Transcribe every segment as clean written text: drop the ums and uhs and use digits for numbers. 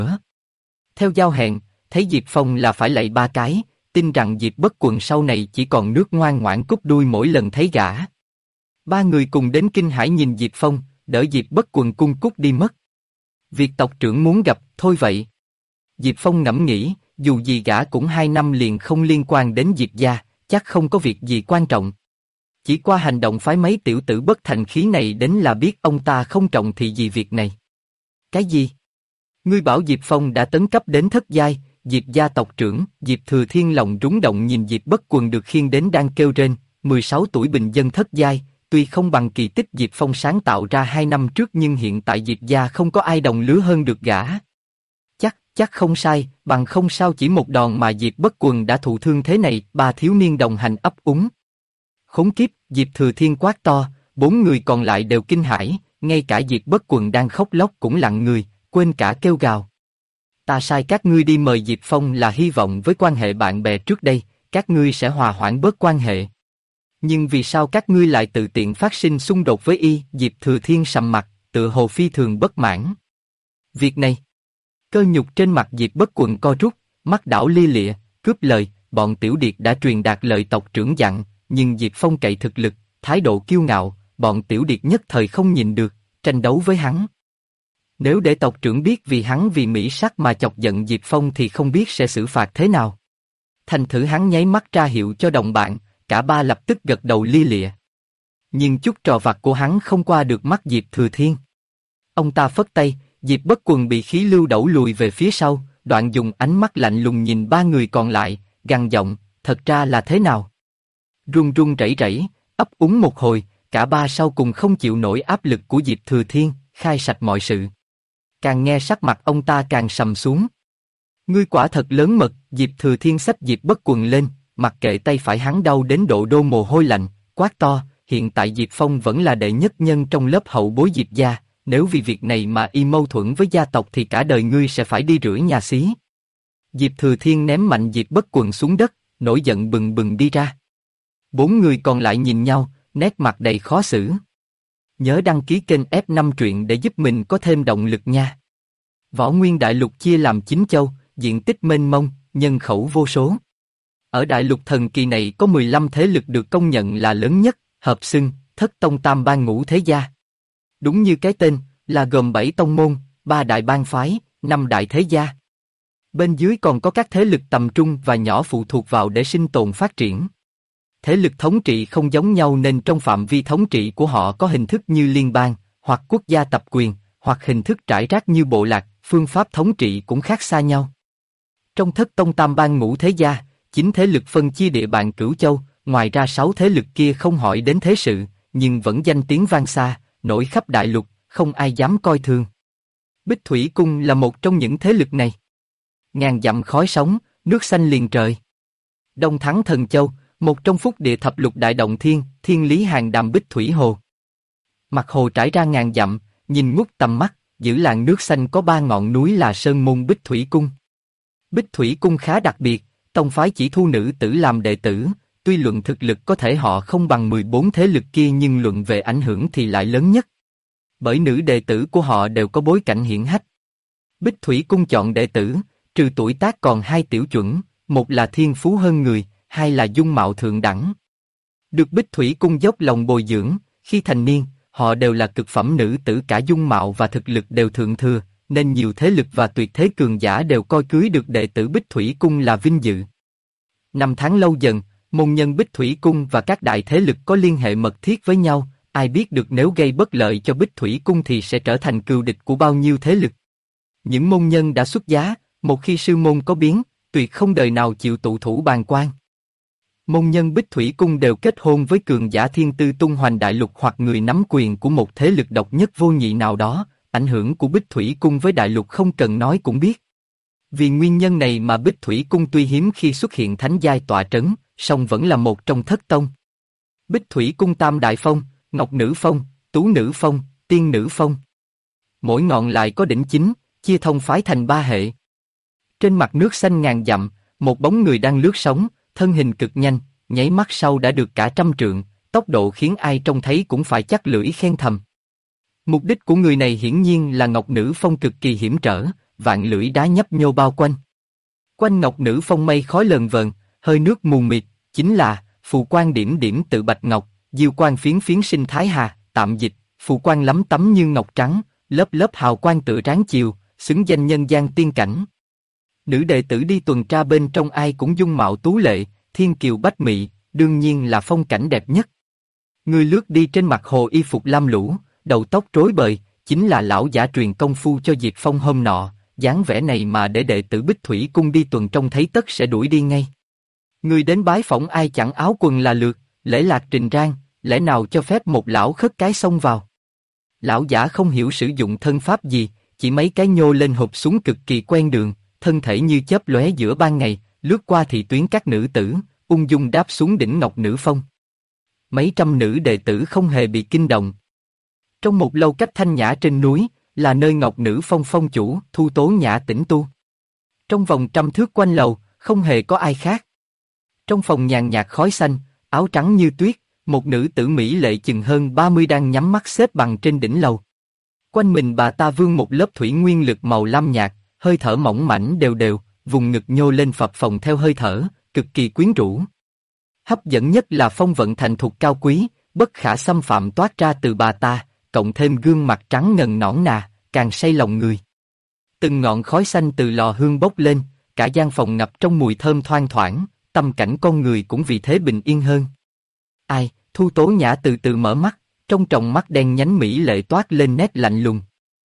Theo giao hẹn, thấy Diệp Phong là phải lạy 3 cái, tin rằng Diệp Bất Quần sau này chỉ còn nước ngoan ngoãn cúp đuôi mỗi lần thấy gã. 3 người cùng đến kinh hãi nhìn Diệp Phong, đỡ Diệp Bất Quần cung cút đi mất. Việc tộc trưởng muốn gặp, thôi vậy. Diệp Phong ngẫm nghĩ, dù gì gã cũng 2 năm liền không liên quan đến Diệp gia, chắc không có việc gì quan trọng. Chỉ qua hành động phái mấy tiểu tử bất thành khí này đến là biết ông ta không trọng thị gì việc này. Cái gì? Ngươi bảo Diệp Phong đã tấn cấp đến thất giai, Diệp gia tộc trưởng, Diệp Thừa Thiên lòng rúng động nhìn Diệp Bất Quần được khiêng đến đang kêu rên, 16 tuổi bình dân thất giai, tuy không bằng kỳ tích Diệp Phong sáng tạo ra 2 năm trước nhưng hiện tại Diệp gia không có ai đồng lứa hơn được gã. Chắc không sai, bằng không sao chỉ một đòn mà Diệp Bất Quần đã thụ thương thế này, 3 thiếu niên đồng hành ấp úng. Khốn kiếp, Diệp Thừa Thiên quát to, 4 người còn lại đều kinh hãi, ngay cả Diệp Bất Quần đang khóc lóc cũng lặng người, quên cả kêu gào. Ta sai các ngươi đi mời Diệp Phong là hy vọng với quan hệ bạn bè trước đây, các ngươi sẽ hòa hoãn bớt quan hệ. Nhưng vì sao các ngươi lại tự tiện phát sinh xung đột với y? Diệp Thừa Thiên sầm mặt, tựa hồ phi thường bất mãn. Việc này, cơ nhục trên mặt Diệp Bất Quần co rút, mắt đảo lia lịa, cướp lời, bọn tiểu điệt đã truyền đạt lời tộc trưởng dặn, nhưng Diệp Phong cậy thực lực, thái độ kiêu ngạo, bọn tiểu điệt nhất thời không nhìn được, tranh đấu với hắn. Nếu để tộc trưởng biết vì hắn vì mỹ sắc mà chọc giận Diệp Phong thì không biết sẽ xử phạt thế nào. Thành thử hắn nháy mắt ra hiệu cho đồng bạn, cả 3 lập tức gật đầu lia lịa. Nhưng chút trò vặt của hắn không qua được mắt Diệp Thừa Thiên. Ông ta phất tay, Diệp Bất Quần bị khí lưu đẩu lùi về phía sau, đoạn dùng ánh mắt lạnh lùng nhìn 3 người còn lại, gằn giọng, thật ra là thế nào? Run run rẩy rẩy, ấp úng một hồi, cả 3 sau cùng không chịu nổi áp lực của Diệp Thừa Thiên, khai sạch mọi sự. Càng nghe sắc mặt ông ta càng sầm xuống. Ngươi quả thật lớn mật, Diệp Thừa Thiên xách Diệp Bất Quần lên, mặc kệ tay phải hắn đau đến độ đổ mồ hôi lạnh, quát to, hiện tại Diệp Phong vẫn là đệ nhất nhân trong lớp hậu bối Diệp gia, nếu vì việc này mà y mâu thuẫn với gia tộc thì cả đời ngươi sẽ phải đi rửa nhà xí. Diệp Thừa Thiên ném mạnh Diệp Bất Quần xuống đất, nổi giận bừng bừng đi ra. 4 người còn lại nhìn nhau, nét mặt đầy khó xử. Nhớ đăng ký kênh F5 truyện để giúp mình có thêm động lực nha. Võ Nguyên Đại Lục chia làm 9 châu, diện tích mênh mông, nhân khẩu vô số. Ở Đại Lục thần kỳ này có 15 thế lực được công nhận là lớn nhất, hợp xưng, Thất Tông Tam Bang Ngũ Thế Gia. Đúng như cái tên, là gồm 7 tông môn, 3 đại bang phái, 5 đại thế gia. Bên dưới còn có các thế lực tầm trung và nhỏ phụ thuộc vào để sinh tồn phát triển. Thế lực thống trị không giống nhau nên trong phạm vi thống trị của họ có hình thức như liên bang, hoặc quốc gia tập quyền, hoặc hình thức trải rác như bộ lạc, phương pháp thống trị cũng khác xa nhau. Trong Thất Tông Tam Bang Ngũ Thế Gia, 9 thế lực phân chia địa bàn Cửu Châu, ngoài ra 6 thế lực kia không hỏi đến thế sự, nhưng vẫn danh tiếng vang xa, nổi khắp Đại Lục, không ai dám coi thường. Bích Thủy Cung là một trong những thế lực này. Ngàn dặm khói sóng, nước xanh liền trời. Đông Thắng Thần Châu, một trong phúc địa thập lục đại động thiên, thiên lý hàng đàm Bích Thủy Hồ. Mặt hồ trải ra ngàn dặm, nhìn ngút tầm mắt, giữa làn nước xanh có 3 ngọn núi là Sơn Môn Bích Thủy Cung. Bích Thủy Cung khá đặc biệt, tông phái chỉ thu nữ tử làm đệ tử, tuy luận thực lực có thể họ không bằng 14 thế lực kia nhưng luận về ảnh hưởng thì lại lớn nhất. Bởi nữ đệ tử của họ đều có bối cảnh hiển hách. Bích Thủy Cung chọn đệ tử, trừ tuổi tác còn 2 tiểu chuẩn, một là thiên phú hơn người, 2 là dung mạo thượng đẳng. Được Bích Thủy Cung dốc lòng bồi dưỡng, khi thành niên, họ đều là cực phẩm nữ tử, cả dung mạo và thực lực đều thượng thừa, nên nhiều thế lực và tuyệt thế cường giả đều coi cưới được đệ tử Bích Thủy Cung là vinh dự. Năm tháng lâu dần, môn nhân Bích Thủy Cung và các đại thế lực có liên hệ mật thiết với nhau, ai biết được nếu gây bất lợi cho Bích Thủy Cung thì sẽ trở thành cừu địch của bao nhiêu thế lực. Những môn nhân đã xuất giá, một khi sư môn có biến, tuyệt không đời nào chịu tụ thủ bàn quan. Môn nhân Bích Thủy Cung đều kết hôn với cường giả thiên tư tung hoành Đại Lục hoặc người nắm quyền của một thế lực độc nhất vô nhị nào đó, ảnh hưởng của Bích Thủy Cung với Đại Lục không cần nói cũng biết. Vì nguyên nhân này mà Bích Thủy Cung tuy hiếm khi xuất hiện thánh giai tọa trấn, song vẫn là một trong thất tông. Bích Thủy Cung tam đại phong, Ngọc Nữ Phong, Tú Nữ Phong, Tiên Nữ Phong. Mỗi ngọn lại có đỉnh chính, chia thông phái thành 3 hệ. Trên mặt nước xanh ngàn dặm, một bóng người đang lướt sóng, thân hình cực nhanh, nháy mắt sau đã được cả 100 trượng, tốc độ khiến ai trông thấy cũng phải chắc lưỡi khen thầm. Mục đích của người này hiển nhiên là Ngọc Nữ Phong cực kỳ hiểm trở, vạn lưỡi đá nhấp nhô bao quanh. Quanh ngọc nữ phong mây khói lờn vờn, hơi nước mù mịt, chính là phù quang điểm điểm tự bạch ngọc, diêu quang phiến phiến sinh thái hà, tạm dịch, phù quang lắm tấm như ngọc trắng, lớp lớp hào quang tựa tráng chiều, xứng danh nhân gian tiên cảnh. Nữ đệ tử đi tuần tra bên trong ai cũng dung mạo tú lệ, thiên kiều bách mị, đương nhiên là phong cảnh đẹp nhất. Người lướt đi trên mặt hồ y phục lam lũ, đầu tóc rối bời, chính là lão giả truyền công phu cho Diệp Phong hôm nọ, dáng vẻ này mà để đệ tử Bích Thủy cung đi tuần trông thấy tất sẽ đuổi đi ngay. Người đến bái phỏng ai chẳng áo quần là lượt, lễ lạc trình rang, lẽ nào cho phép một lão khất cái xông vào. Lão giả không hiểu sử dụng thân pháp gì, chỉ mấy cái nhô lên hộp xuống cực kỳ quen đường, thân thể như chớp lóe giữa ban ngày, lướt qua thị tuyến các nữ tử, ung dung đáp xuống đỉnh ngọc nữ phong. Mấy trăm nữ đệ tử không hề bị kinh động. Trong một lâu cách thanh nhã trên núi, là nơi ngọc nữ phong phong chủ Thu Tố Nhã tĩnh tu. Trong vòng 100 thước quanh lầu, không hề có ai khác. Trong phòng nhàn nhạt khói xanh, áo trắng như tuyết, một nữ tử mỹ lệ chừng hơn 30 đang nhắm mắt xếp bằng trên đỉnh lầu. Quanh mình bà ta vương một lớp thủy nguyên lực màu lam nhạt, hơi thở mỏng mảnh đều đều, vùng ngực nhô lên phập phồng theo hơi thở, cực kỳ quyến rũ. Hấp dẫn nhất là phong vận thành thục cao quý, bất khả xâm phạm toát ra từ bà ta, cộng thêm gương mặt trắng ngần nõn nà, càng say lòng người. Từng ngọn khói xanh từ lò hương bốc lên, cả gian phòng ngập trong mùi thơm thoang thoảng, tâm cảnh con người cũng vì thế bình yên hơn. Ai, Thu Tố Nhã từ từ mở mắt, trong tròng mắt đen nhánh mỹ lệ toát lên nét lạnh lùng.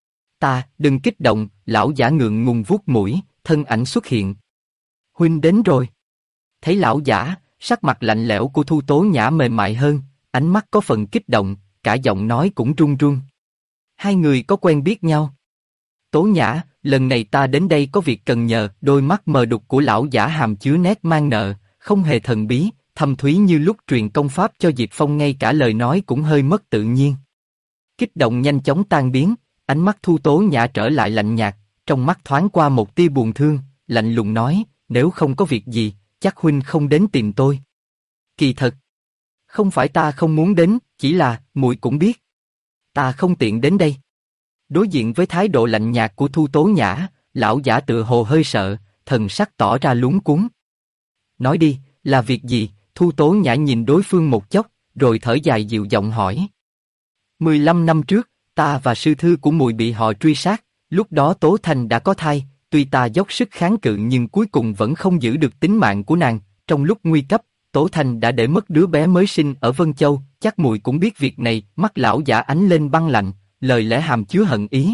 Đừng kích động, lão giả ngượng ngùng vuốt mũi, thân ảnh xuất hiện. Huynh đến rồi. Thấy lão giả, sắc mặt lạnh lẽo của Thu Tố Nhã mềm mại hơn, ánh mắt có phần kích động, cả giọng nói cũng run run. Hai người có quen biết nhau. Tố Nhã, lần này ta đến đây có việc cần nhờ. Đôi mắt mờ đục của lão giả hàm chứa nét mang nợ, không hề thần bí, thâm thúy như lúc truyền công pháp cho Diệp Phong, ngay cả lời nói cũng hơi mất tự nhiên. Kích động nhanh chóng tan biến, ánh mắt Thu Tố Nhã trở lại lạnh nhạt, trong mắt thoáng qua một tia buồn thương, lạnh lùng nói, nếu không có việc gì, chắc huynh không đến tìm tôi. Kỳ thật, không phải ta không muốn đến, chỉ là, muội cũng biết, ta không tiện đến đây. Đối diện với thái độ lạnh nhạt của Thu Tố Nhã, lão giả tựa hồ hơi sợ, thần sắc tỏ ra luống cuống. Nói đi, là việc gì? Thu Tố Nhã nhìn đối phương một chốc, rồi thở dài dịu giọng hỏi. 15 năm trước, ta và sư thư của muội bị họ truy sát, lúc đó Tố Thành đã có thai, tuy ta dốc sức kháng cự nhưng cuối cùng vẫn không giữ được tính mạng của nàng. Trong lúc nguy cấp, Tố Thành đã để mất đứa bé mới sinh ở Vân Châu, chắc muội cũng biết việc này. Mắt lão giả ánh lên băng lạnh, lời lẽ hàm chứa hận ý.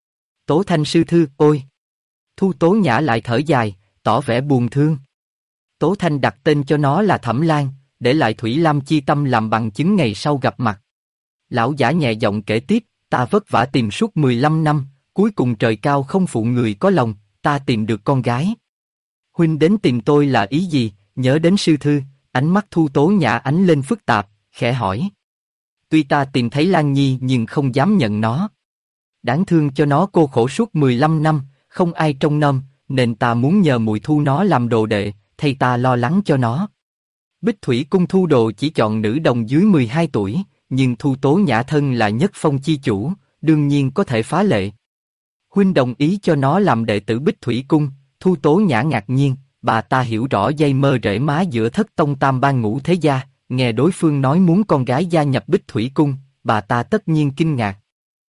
Tố Thành sư thư, ôi! Thu Tố Nhã lại thở dài, tỏ vẻ buồn thương. Tố Thành đặt tên cho nó là Thẩm Lan, để lại Thủy Lam chi tâm làm bằng chứng ngày sau gặp mặt. Lão giả nhẹ giọng kể tiếp, ta vất vả tìm suốt 15 năm, cuối cùng trời cao không phụ người có lòng, ta tìm được con gái. Huynh đến tìm tôi là ý gì? Nhớ đến sư thư, ánh mắt Thu Tố Nhã ánh lên phức tạp, khẽ hỏi. Tuy ta tìm thấy Lan Nhi nhưng không dám nhận nó. Đáng thương cho nó cô khổ suốt 15 năm, không ai trông nom, nên ta muốn nhờ muội thu nó làm đồ đệ, thay ta lo lắng cho nó. Bích Thủy cung thu đồ chỉ chọn nữ đồng dưới 12 tuổi, nhưng Thu Tố Nhã thân là nhất phong chi chủ, đương nhiên có thể phá lệ. Huynh đồng ý cho nó làm đệ tử Bích Thủy cung? Thu Tố Nhã ngạc nhiên, bà ta hiểu rõ dây mơ rễ má giữa Thất Tông Tam Ban Ngũ Thế Gia, nghe đối phương nói muốn con gái gia nhập Bích Thủy cung, bà ta tất nhiên kinh ngạc.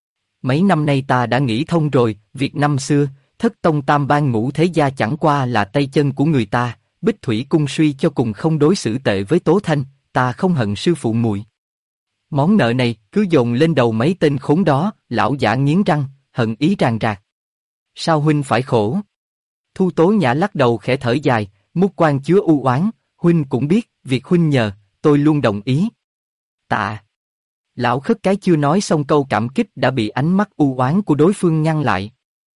Mấy năm nay ta đã nghĩ thông rồi, việc năm xưa, Thất Tông Tam Ban Ngũ Thế Gia chẳng qua là tay chân của người ta, Bích Thủy cung suy cho cùng không đối xử tệ với Tố Thanh, ta không hận sư phụ muội. Món nợ này cứ dồn lên đầu mấy tên khốn đó. Lão giả nghiến răng, hận ý ràng rạc. Sao huynh phải khổ? Thu Tố Nhã lắc đầu khẽ thở dài, mục quan chứa u oán. Huynh cũng biết, việc huynh nhờ, tôi luôn đồng ý. Tạ. Lão khất cái chưa nói xong câu cảm kích đã bị ánh mắt u oán của đối phương ngăn lại.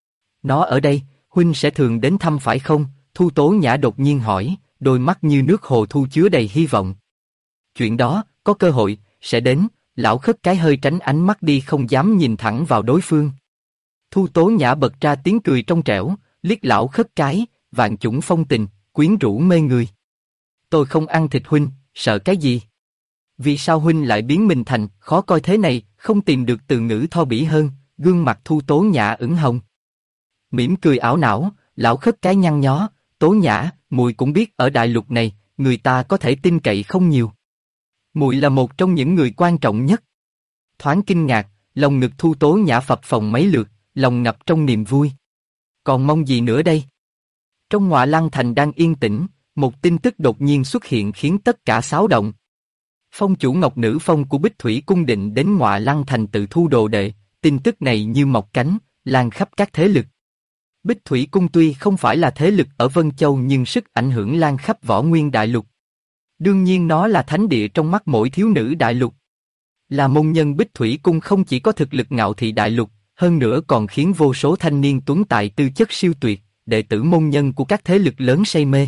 Nó ở đây, huynh sẽ thường đến thăm phải không? Thu Tố Nhã đột nhiên hỏi, đôi mắt như nước hồ thu chứa đầy hy vọng. Chuyện đó, có cơ hội, sẽ đến. Lão khất cái hơi tránh ánh mắt đi, không dám nhìn thẳng vào đối phương. Thu Tố Nhã bật ra tiếng cười trong trẻo, liếc lão khất cái, vạn chủng phong tình, quyến rũ mê người. Tôi không ăn thịt huynh, sợ cái gì? Vì sao huynh lại biến mình thành khó coi thế này? Không tìm được từ ngữ thô bỉ hơn, gương mặt Thu Tố Nhã ửng hồng. mỉm cười ảo não, lão khất cái nhăn nhó, Tố Nhã, muội cũng biết ở đại lục này, người ta có thể tin cậy không nhiều. Muội là một trong những người quan trọng nhất. Thoáng kinh ngạc, lòng ngực Thu Tố Nhã phập phồng mấy lượt, lòng ngập trong niềm vui. Còn mong gì nữa đây? Trong Ngọa Lăng Thành đang yên tĩnh, một tin tức đột nhiên xuất hiện khiến tất cả xáo động. Phong chủ Ngọc Nữ Phong của Bích Thủy Cung định đến Ngọa Lăng Thành tự thu đồ đệ, tin tức này như mọc cánh, lan khắp các thế lực. Bích Thủy Cung tuy không phải là thế lực ở Vân Châu nhưng sức ảnh hưởng lan khắp Võ Nguyên Đại Lục. Đương nhiên nó là thánh địa trong mắt mỗi thiếu nữ đại lục. Là môn nhân Bích Thủy Cung không chỉ có thực lực ngạo thị đại lục, hơn nữa còn khiến vô số thanh niên tuấn tài tư chất siêu tuyệt, đệ tử môn nhân của các thế lực lớn say mê.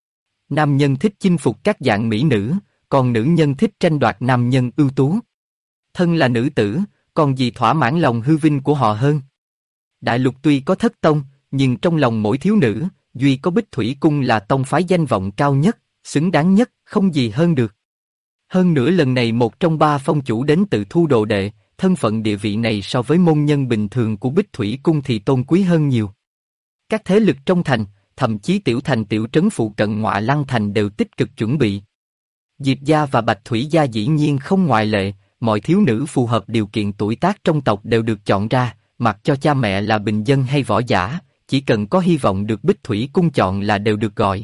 Nam nhân thích chinh phục các dạng mỹ nữ, còn nữ nhân thích tranh đoạt nam nhân ưu tú. Thân là nữ tử, còn gì thỏa mãn lòng hư vinh của họ hơn. Đại lục tuy có thất tông, nhưng trong lòng mỗi thiếu nữ, duy có Bích Thủy Cung là tông phái danh vọng cao nhất, xứng đáng nhất, không gì hơn được. Hơn nữa lần này một trong ba phong chủ đến tự thu đồ đệ, thân phận địa vị này so với môn nhân bình thường của Bích Thủy Cung thì tôn quý hơn nhiều. Các thế lực trong thành, thậm chí tiểu thành tiểu trấn phụ cận Ngọa Lăng Thành đều tích cực chuẩn bị. Diệp gia và Bạch Thủy gia dĩ nhiên không ngoại lệ, mọi thiếu nữ phù hợp điều kiện tuổi tác trong tộc đều được chọn ra, mặc cho cha mẹ là bình dân hay võ giả, chỉ cần có hy vọng được Bích Thủy Cung chọn là đều được gọi.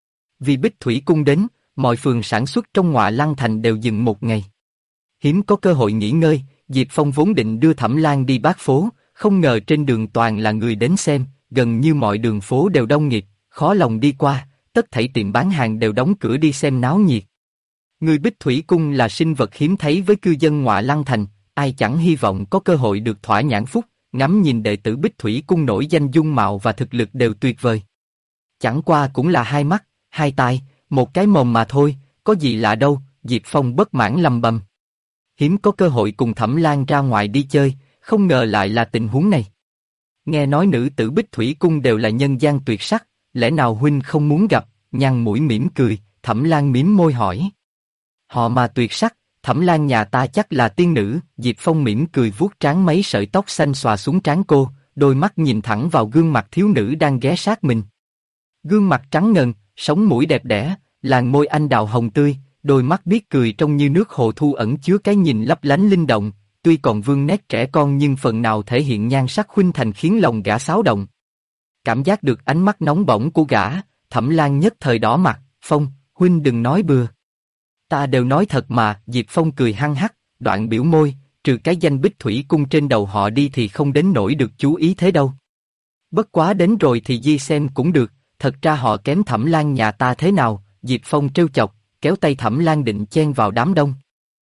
Vì Bích Thủy Cung đến, mọi phường sản xuất trong Ngọa Lăng Thành đều dừng một ngày. Hiếm có cơ hội nghỉ ngơi, Diệp Phong vốn định đưa Thẩm Lan đi bát phố, không ngờ trên đường toàn là người đến xem, gần như mọi đường phố đều đông nghịt, khó lòng đi qua, tất thảy tiệm bán hàng đều đóng cửa đi xem náo nhiệt. Người Bích Thủy Cung là sinh vật hiếm thấy với cư dân Ngọa Lăng Thành, ai chẳng hy vọng có cơ hội được thỏa nhãn phúc, ngắm nhìn đệ tử Bích Thủy Cung nổi danh dung mạo và thực lực đều tuyệt vời. Chẳng qua cũng là hai mắt, hai tai, một cái mồm mà thôi, có gì lạ đâu, Diệp Phong bất mãn lầm bầm. Hiếm có cơ hội cùng Thẩm Lan ra ngoài đi chơi, không ngờ lại là tình huống này. Nghe nói nữ tử Bích Thủy Cung đều là nhân gian tuyệt sắc, lẽ nào huynh không muốn gặp? Nhăn mũi mỉm cười, Thẩm Lan mím môi hỏi. Họ mà tuyệt sắc, Thẩm Lan nhà ta chắc là tiên nữ. Diệp Phong mỉm cười vuốt trán mấy sợi tóc xanh xòa xuống trán cô, đôi mắt nhìn thẳng vào gương mặt thiếu nữ đang ghé sát mình. Gương mặt trắng ngần, sống mũi đẹp đẽ, làn môi anh đào hồng tươi, đôi mắt biết cười trông như nước hồ thu ẩn chứa cái nhìn lấp lánh linh động, tuy còn vương nét trẻ con nhưng phần nào thể hiện nhan sắc khuynh thành khiến lòng gã xáo động. Cảm giác được ánh mắt nóng bỏng của gã, Thẩm Lan nhất thời đỏ mặt. Phong, huynh đừng nói bừa. Ta đều nói thật mà. Diệp Phong cười hăng hắc, đoạn biểu môi, trừ cái danh Bích Thủy Cung trên đầu họ đi thì không đến nỗi được chú ý thế đâu. Bất quá đến rồi thì di xem cũng được, thật ra họ kém Thẩm Lan nhà ta thế nào? Diệp Phong trêu chọc, kéo tay Thẩm Lan định chen vào đám đông.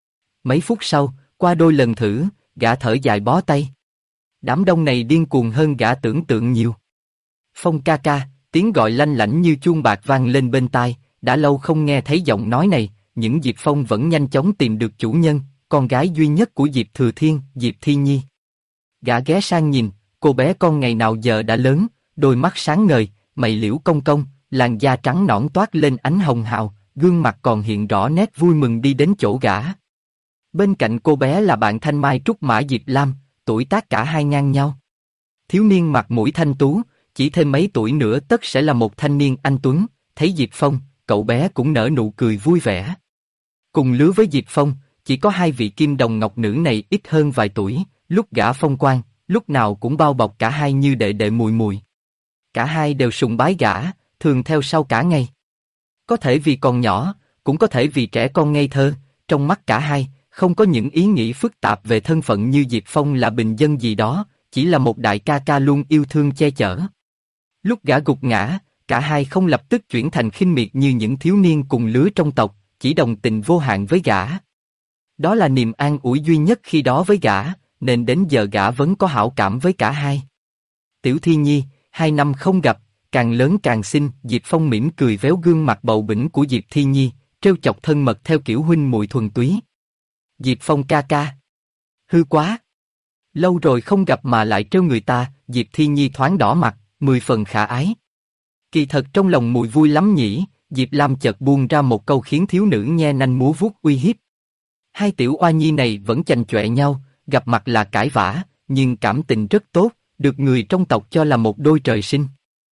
Mấy phút sau, qua đôi lần thử, gã thở dài bó tay. Đám đông này điên cuồng hơn gã tưởng tượng nhiều. Phong ca ca, tiếng gọi lanh lảnh như chuông bạc vang lên bên tai, đã lâu không nghe thấy giọng nói này, những Diệp Phong vẫn nhanh chóng tìm được chủ nhân, con gái duy nhất của Diệp Thừa Thiên, Diệp Thi Nhi. Gã ghé sang nhìn, cô bé con ngày nào giờ đã lớn, đôi mắt sáng ngời, mày liễu cong cong, làn da trắng nõn toát lên ánh hồng hào, gương mặt còn hiện rõ nét vui mừng đi đến chỗ gã. Bên cạnh cô bé là bạn Thanh Mai Trúc Mã Diệp Lam, tuổi tác cả hai ngang nhau. Thiếu niên mặt mũi thanh tú, chỉ thêm mấy tuổi nữa tất sẽ là một thanh niên anh tuấn. Thấy Diệp Phong, cậu bé cũng nở nụ cười vui vẻ. Cùng lứa với Diệp Phong, chỉ có hai vị kim đồng ngọc nữ này ít hơn vài tuổi, lúc gã phong quang, lúc nào cũng bao bọc cả hai như đệ đệ mùi mùi. Cả hai đều sùng bái gã, thường theo sau cả ngày. Có thể vì còn nhỏ, cũng có thể vì trẻ con ngây thơ, trong mắt cả hai, không có những ý nghĩ phức tạp về thân phận như Diệp Phong là bình dân gì đó, chỉ là một đại ca ca luôn yêu thương che chở. Lúc gã gục ngã, cả hai không lập tức chuyển thành khinh miệt như những thiếu niên cùng lứa trong tộc, chỉ đồng tình vô hạn với gã. Đó là niềm an ủi duy nhất khi đó với gã, nên đến giờ gã vẫn có hảo cảm với cả hai. Tiểu Thi Nhi, 2 năm không gặp, càng lớn càng xinh. Diệp Phong mỉm cười véo gương mặt bầu bĩnh của Diệp Thi Nhi, trêu chọc thân mật theo kiểu huynh muội thuần túy. Diệp Phong ca ca. Hư quá. Lâu rồi không gặp mà lại trêu người ta. Diệp Thi Nhi thoáng đỏ mặt, 10 phần khả ái. Kỳ thật trong lòng mùi vui lắm nhỉ. Diệp Lam chợt buông ra một câu khiến thiếu nữ nhe nanh múa vuốt uy hiếp. Hai tiểu oa nhi này vẫn chành chọe nhau, gặp mặt là cãi vã, nhưng cảm tình rất tốt, được người trong tộc cho là một đôi trời sinh.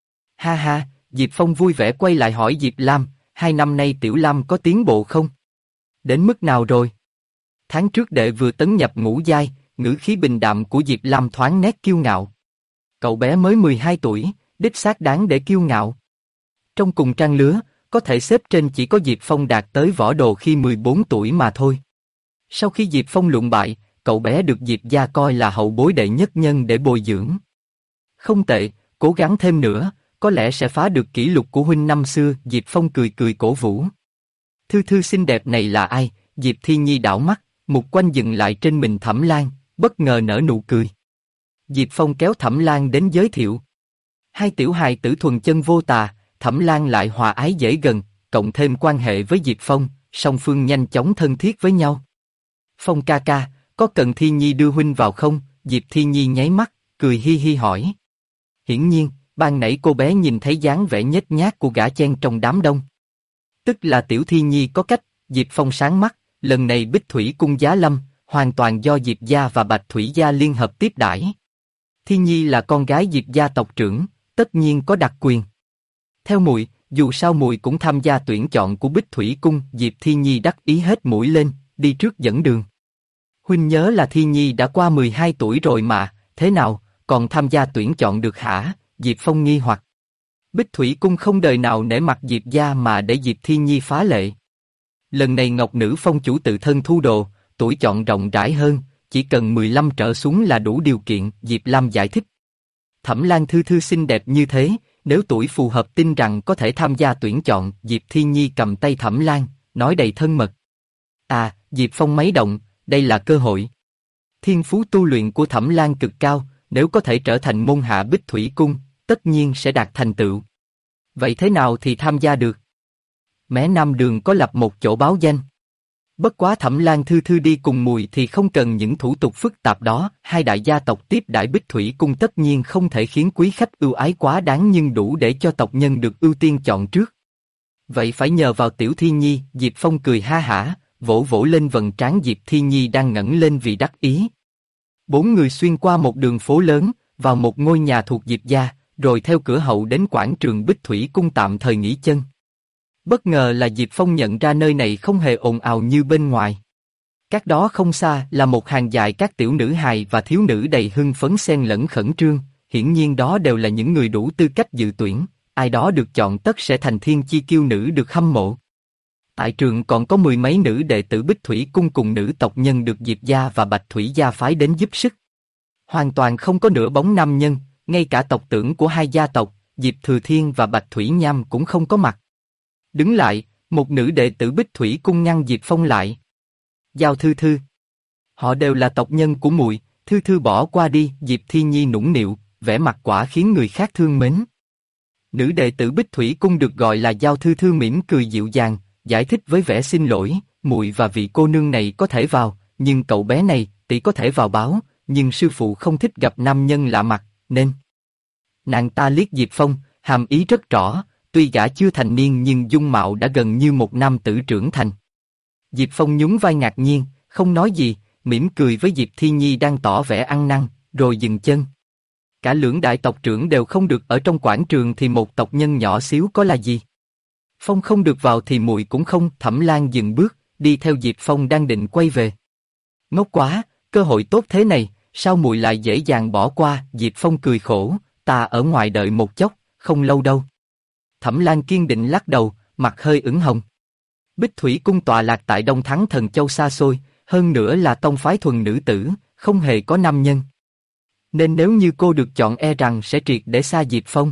Ha ha, Diệp Phong vui vẻ quay lại hỏi Diệp Lam, 2 năm nay Tiểu Lam có tiến bộ không? Đến mức nào rồi? Tháng trước đệ vừa tấn nhập ngũ giai, ngữ khí bình đạm của Diệp Lam thoáng nét kiêu ngạo. Cậu bé mới 12 tuổi, đích xác đáng để kiêu ngạo. Trong cùng trang lứa, có thể xếp trên chỉ có Diệp Phong đạt tới võ đồ khi 14 tuổi mà thôi. Sau khi Diệp Phong lụn bại, cậu bé được Diệp gia coi là hậu bối đệ nhất nhân để bồi dưỡng. Không tệ, cố gắng thêm nữa, có lẽ sẽ phá được kỷ lục của huynh năm xưa. Diệp Phong cười cười cổ vũ. Thư thư xinh đẹp này là ai? Diệp Thi Nhi đảo mắt, mục quanh dừng lại trên mình Thẩm Lan, bất ngờ nở nụ cười. Diệp Phong kéo Thẩm Lan đến giới thiệu. Hai tiểu hài tử thuần chân vô tà, Thẩm Lan lại hòa ái dễ gần, cộng thêm quan hệ với Diệp Phong, song phương nhanh chóng thân thiết với nhau. Phong ca ca, có cần Thi Nhi đưa huynh vào không? Diệp Thi Nhi nháy mắt, cười hi hi hỏi. Hiển nhiên, ban nãy cô bé nhìn thấy dáng vẻ nhếch nhác của gã chen trong đám đông. Tức là tiểu Thi Nhi có cách. Diệp Phong sáng mắt, lần này Bích Thủy cung giá lâm, hoàn toàn do Diệp gia và Bạch Thủy gia liên hợp tiếp đãi. Thi Nhi là con gái Diệp gia tộc trưởng, tất nhiên có đặc quyền. Theo muội, dù sao muội cũng tham gia tuyển chọn của Bích Thủy cung. Diệp Thi Nhi đắc ý hết mũi lên, đi trước dẫn đường. Huynh nhớ là Thi Nhi đã qua 12 tuổi rồi mà, thế nào, còn tham gia tuyển chọn được hả? Diệp Phong nghi hoặc. Bích Thủy cung không đời nào nể mặt Diệp gia mà để Diệp Thi Nhi phá lệ. Lần này Ngọc Nữ Phong chủ tự thân thu đồ, tuổi chọn rộng rãi hơn, chỉ cần 15 trở xuống là đủ điều kiện. Diệp Lam giải thích. Thẩm Lan thư thư xinh đẹp như thế, nếu tuổi phù hợp tin rằng có thể tham gia tuyển chọn. Diệp Thi Nhi cầm tay Thẩm Lan, nói đầy thân mật. À, Diệp Phong máy động, đây là cơ hội. Thiên phú tu luyện của Thẩm Lan cực cao, nếu có thể trở thành môn hạ Bích Thủy cung, tất nhiên sẽ đạt thành tựu. Vậy thế nào thì tham gia được? Mé Nam Đường có lập một chỗ báo danh. Bất quá Thẩm Lan thư thư đi cùng muội thì không cần những thủ tục phức tạp đó. Hai đại gia tộc tiếp đãi Bích Thủy cung tất nhiên không thể khiến quý khách ưu ái quá đáng, nhưng đủ để cho tộc nhân được ưu tiên chọn trước. Vậy phải nhờ vào tiểu Thi Nhi. Diệp Phong cười ha hả, vỗ vỗ lên vầng trán Diệp Thi Nhi đang ngẩng lên vì đắc ý. Bốn người xuyên qua một đường phố lớn, vào một ngôi nhà thuộc Diệp gia, rồi theo cửa hậu đến quảng trường Bích Thủy cung tạm thời nghỉ chân. Bất ngờ là Diệp Phong nhận ra nơi này không hề ồn ào như bên ngoài. Cách đó không xa là một hàng dài các tiểu nữ hài và thiếu nữ đầy hưng phấn xen lẫn khẩn trương, hiển nhiên đó đều là những người đủ tư cách dự tuyển, ai đó được chọn tất sẽ thành thiên chi kiêu nữ được hâm mộ. Tại trường còn có 10 mấy nữ đệ tử Bích Thủy cung cùng nữ tộc nhân được Diệp gia và Bạch Thủy gia phái đến giúp sức. Hoàn toàn không có nửa bóng nam nhân, ngay cả tộc trưởng của hai gia tộc, Diệp Thừa Thiên và Bạch Thủy Nham cũng không có mặt. Đứng lại, một nữ đệ tử Bích Thủy cung ngăn Diệp Phong lại. Giao Thư Thư. Họ đều là tộc nhân của muội, Thư Thư bỏ qua đi. Diệp Thi Nhi nũng nịu, vẻ mặt quả khiến người khác thương mến. Nữ đệ tử Bích Thủy cung được gọi là Giao Thư Thư mỉm cười dịu dàng, giải thích với vẻ xin lỗi, muội và vị cô nương này có thể vào, nhưng cậu bé này, tỷ có thể vào báo, nhưng sư phụ không thích gặp nam nhân lạ mặt, nên. Nàng ta liếc Diệp Phong, hàm ý rất rõ, tuy gã chưa thành niên nhưng dung mạo đã gần như một nam tử trưởng thành. Diệp Phong nhún vai ngạc nhiên, không nói gì, mỉm cười với Diệp Thi Nhi đang tỏ vẻ ăn năn, rồi dừng chân. Cả lưỡng đại tộc trưởng đều không được ở trong quảng trường thì một tộc nhân nhỏ xíu có là gì? Phong không được vào thì muội cũng không. Thẩm Lan dừng bước, đi theo Diệp Phong đang định quay về. Ngốc quá, cơ hội tốt thế này, sao muội lại dễ dàng bỏ qua? Diệp Phong cười khổ, ta ở ngoài đợi một chốc, không lâu đâu. Thẩm Lan kiên định lắc đầu, mặt hơi ửng hồng. Bích Thủy cung tọa lạc tại Đông Thắng Thần Châu xa xôi, hơn nữa là tông phái thuần nữ tử, không hề có nam nhân. Nên nếu như cô được chọn e rằng sẽ triệt để xa Diệp Phong.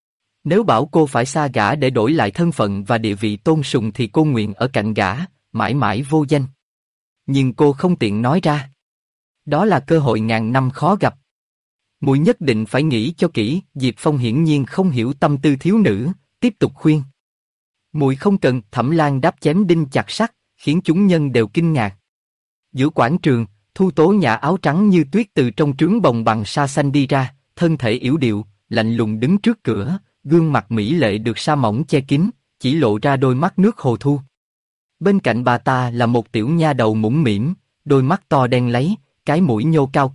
Nếu bảo cô phải xa gã để đổi lại thân phận và địa vị tôn sùng thì cô nguyện ở cạnh gã, mãi mãi vô danh. Nhưng cô không tiện nói ra. Đó là cơ hội ngàn năm khó gặp. Muội nhất định phải nghĩ cho kỹ. Diệp Phong hiển nhiên không hiểu tâm tư thiếu nữ, tiếp tục khuyên. Muội không cần. Thẩm Lan đáp chém đinh chặt sắt, khiến chúng nhân đều kinh ngạc. Giữa quảng trường, Thu Tố Nhã áo trắng như tuyết từ trong trướng bồng bằng sa xanh đi ra, thân thể yểu điệu, lạnh lùng đứng trước cửa, gương mặt mỹ lệ được sa mỏng che kín, chỉ lộ ra đôi mắt nước hồ thu. Bên cạnh bà ta là một tiểu nha đầu mũm mĩm, đôi mắt to đen láy, cái mũi nhô cao cao,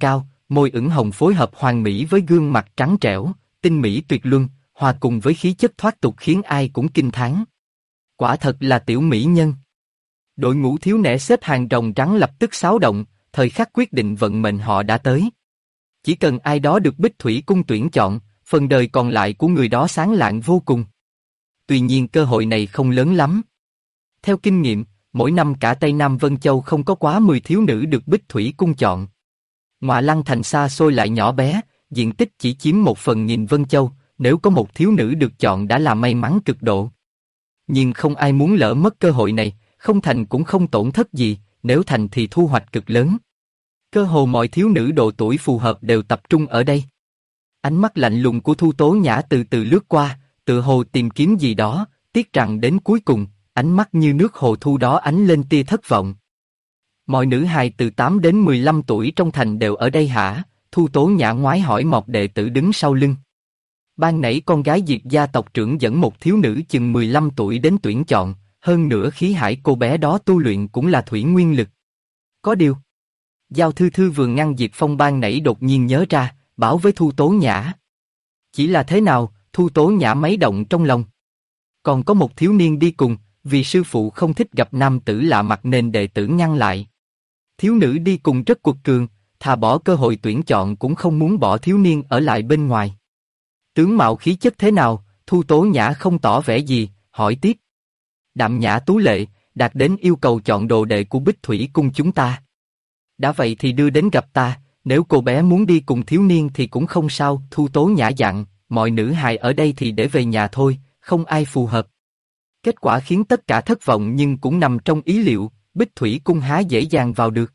môi ửng hồng phối hợp hoàn mỹ với gương mặt trắng trẻo, tinh mỹ tuyệt luân, hòa cùng với khí chất thoát tục khiến ai cũng kinh thán. Quả thật là tiểu mỹ nhân. Đội ngũ thiếu nẻ xếp hàng rồng trắng lập tức xáo động, thời khắc quyết định vận mệnh họ đã tới. Chỉ cần ai đó được Bích Thủy Cung tuyển chọn, phần đời còn lại của người đó sáng lạng vô cùng. Tuy nhiên cơ hội này không lớn lắm. Theo kinh nghiệm, mỗi năm cả Tây Nam Vân Châu không có quá 10 thiếu nữ được Bích Thủy Cung chọn. Ngoại Lăng Thành xa xôi lại nhỏ bé, diện tích chỉ chiếm 1/1000 Vân Châu, nếu có một thiếu nữ được chọn đã là may mắn cực độ. Nhưng không ai muốn lỡ mất cơ hội này, không thành cũng không tổn thất gì, nếu thành thì thu hoạch cực lớn. Cơ hồ mọi thiếu nữ độ tuổi phù hợp đều tập trung ở đây. Ánh mắt lạnh lùng của Thu Tố Nhã từ từ lướt qua, tự hồ tìm kiếm gì đó, tiếc rằng đến cuối cùng, ánh mắt như nước hồ thu đó ánh lên tia thất vọng. Mọi nữ hài từ 8 đến 15 tuổi trong thành đều ở đây hả? Thu Tố Nhã ngoái hỏi một đệ tử đứng sau lưng. Ban nãy con gái Diệp gia tộc trưởng dẫn một thiếu nữ chừng 15 tuổi đến tuyển chọn, hơn nữa khí hải cô bé đó tu luyện cũng là thủy nguyên lực. Có điều, Giao Thư Thư vừa ngăn Diệp Phong ban nãy đột nhiên nhớ ra, bảo với Thu Tố Nhã. Chỉ là thế nào? Thu Tố Nhã mấy động trong lòng. Còn có một thiếu niên đi cùng, vì sư phụ không thích gặp nam tử lạ mặt nên đệ tử ngăn lại. Thiếu nữ đi cùng rất quật cường, thà bỏ cơ hội tuyển chọn cũng không muốn bỏ thiếu niên ở lại bên ngoài. Tướng mạo khí chất thế nào? Thu Tố Nhã không tỏ vẻ gì, hỏi tiếp. Đạm nhã tú lệ, đạt đến yêu cầu chọn đồ đệ của Bích Thủy Cung chúng ta. Đã vậy thì đưa đến gặp ta, nếu cô bé muốn đi cùng thiếu niên thì cũng không sao. Thu Tố Nhã dặn, mọi nữ hài ở đây thì để về nhà thôi, không ai phù hợp. Kết quả khiến tất cả thất vọng nhưng cũng nằm trong ý liệu, Bích Thủy Cung há dễ dàng vào được.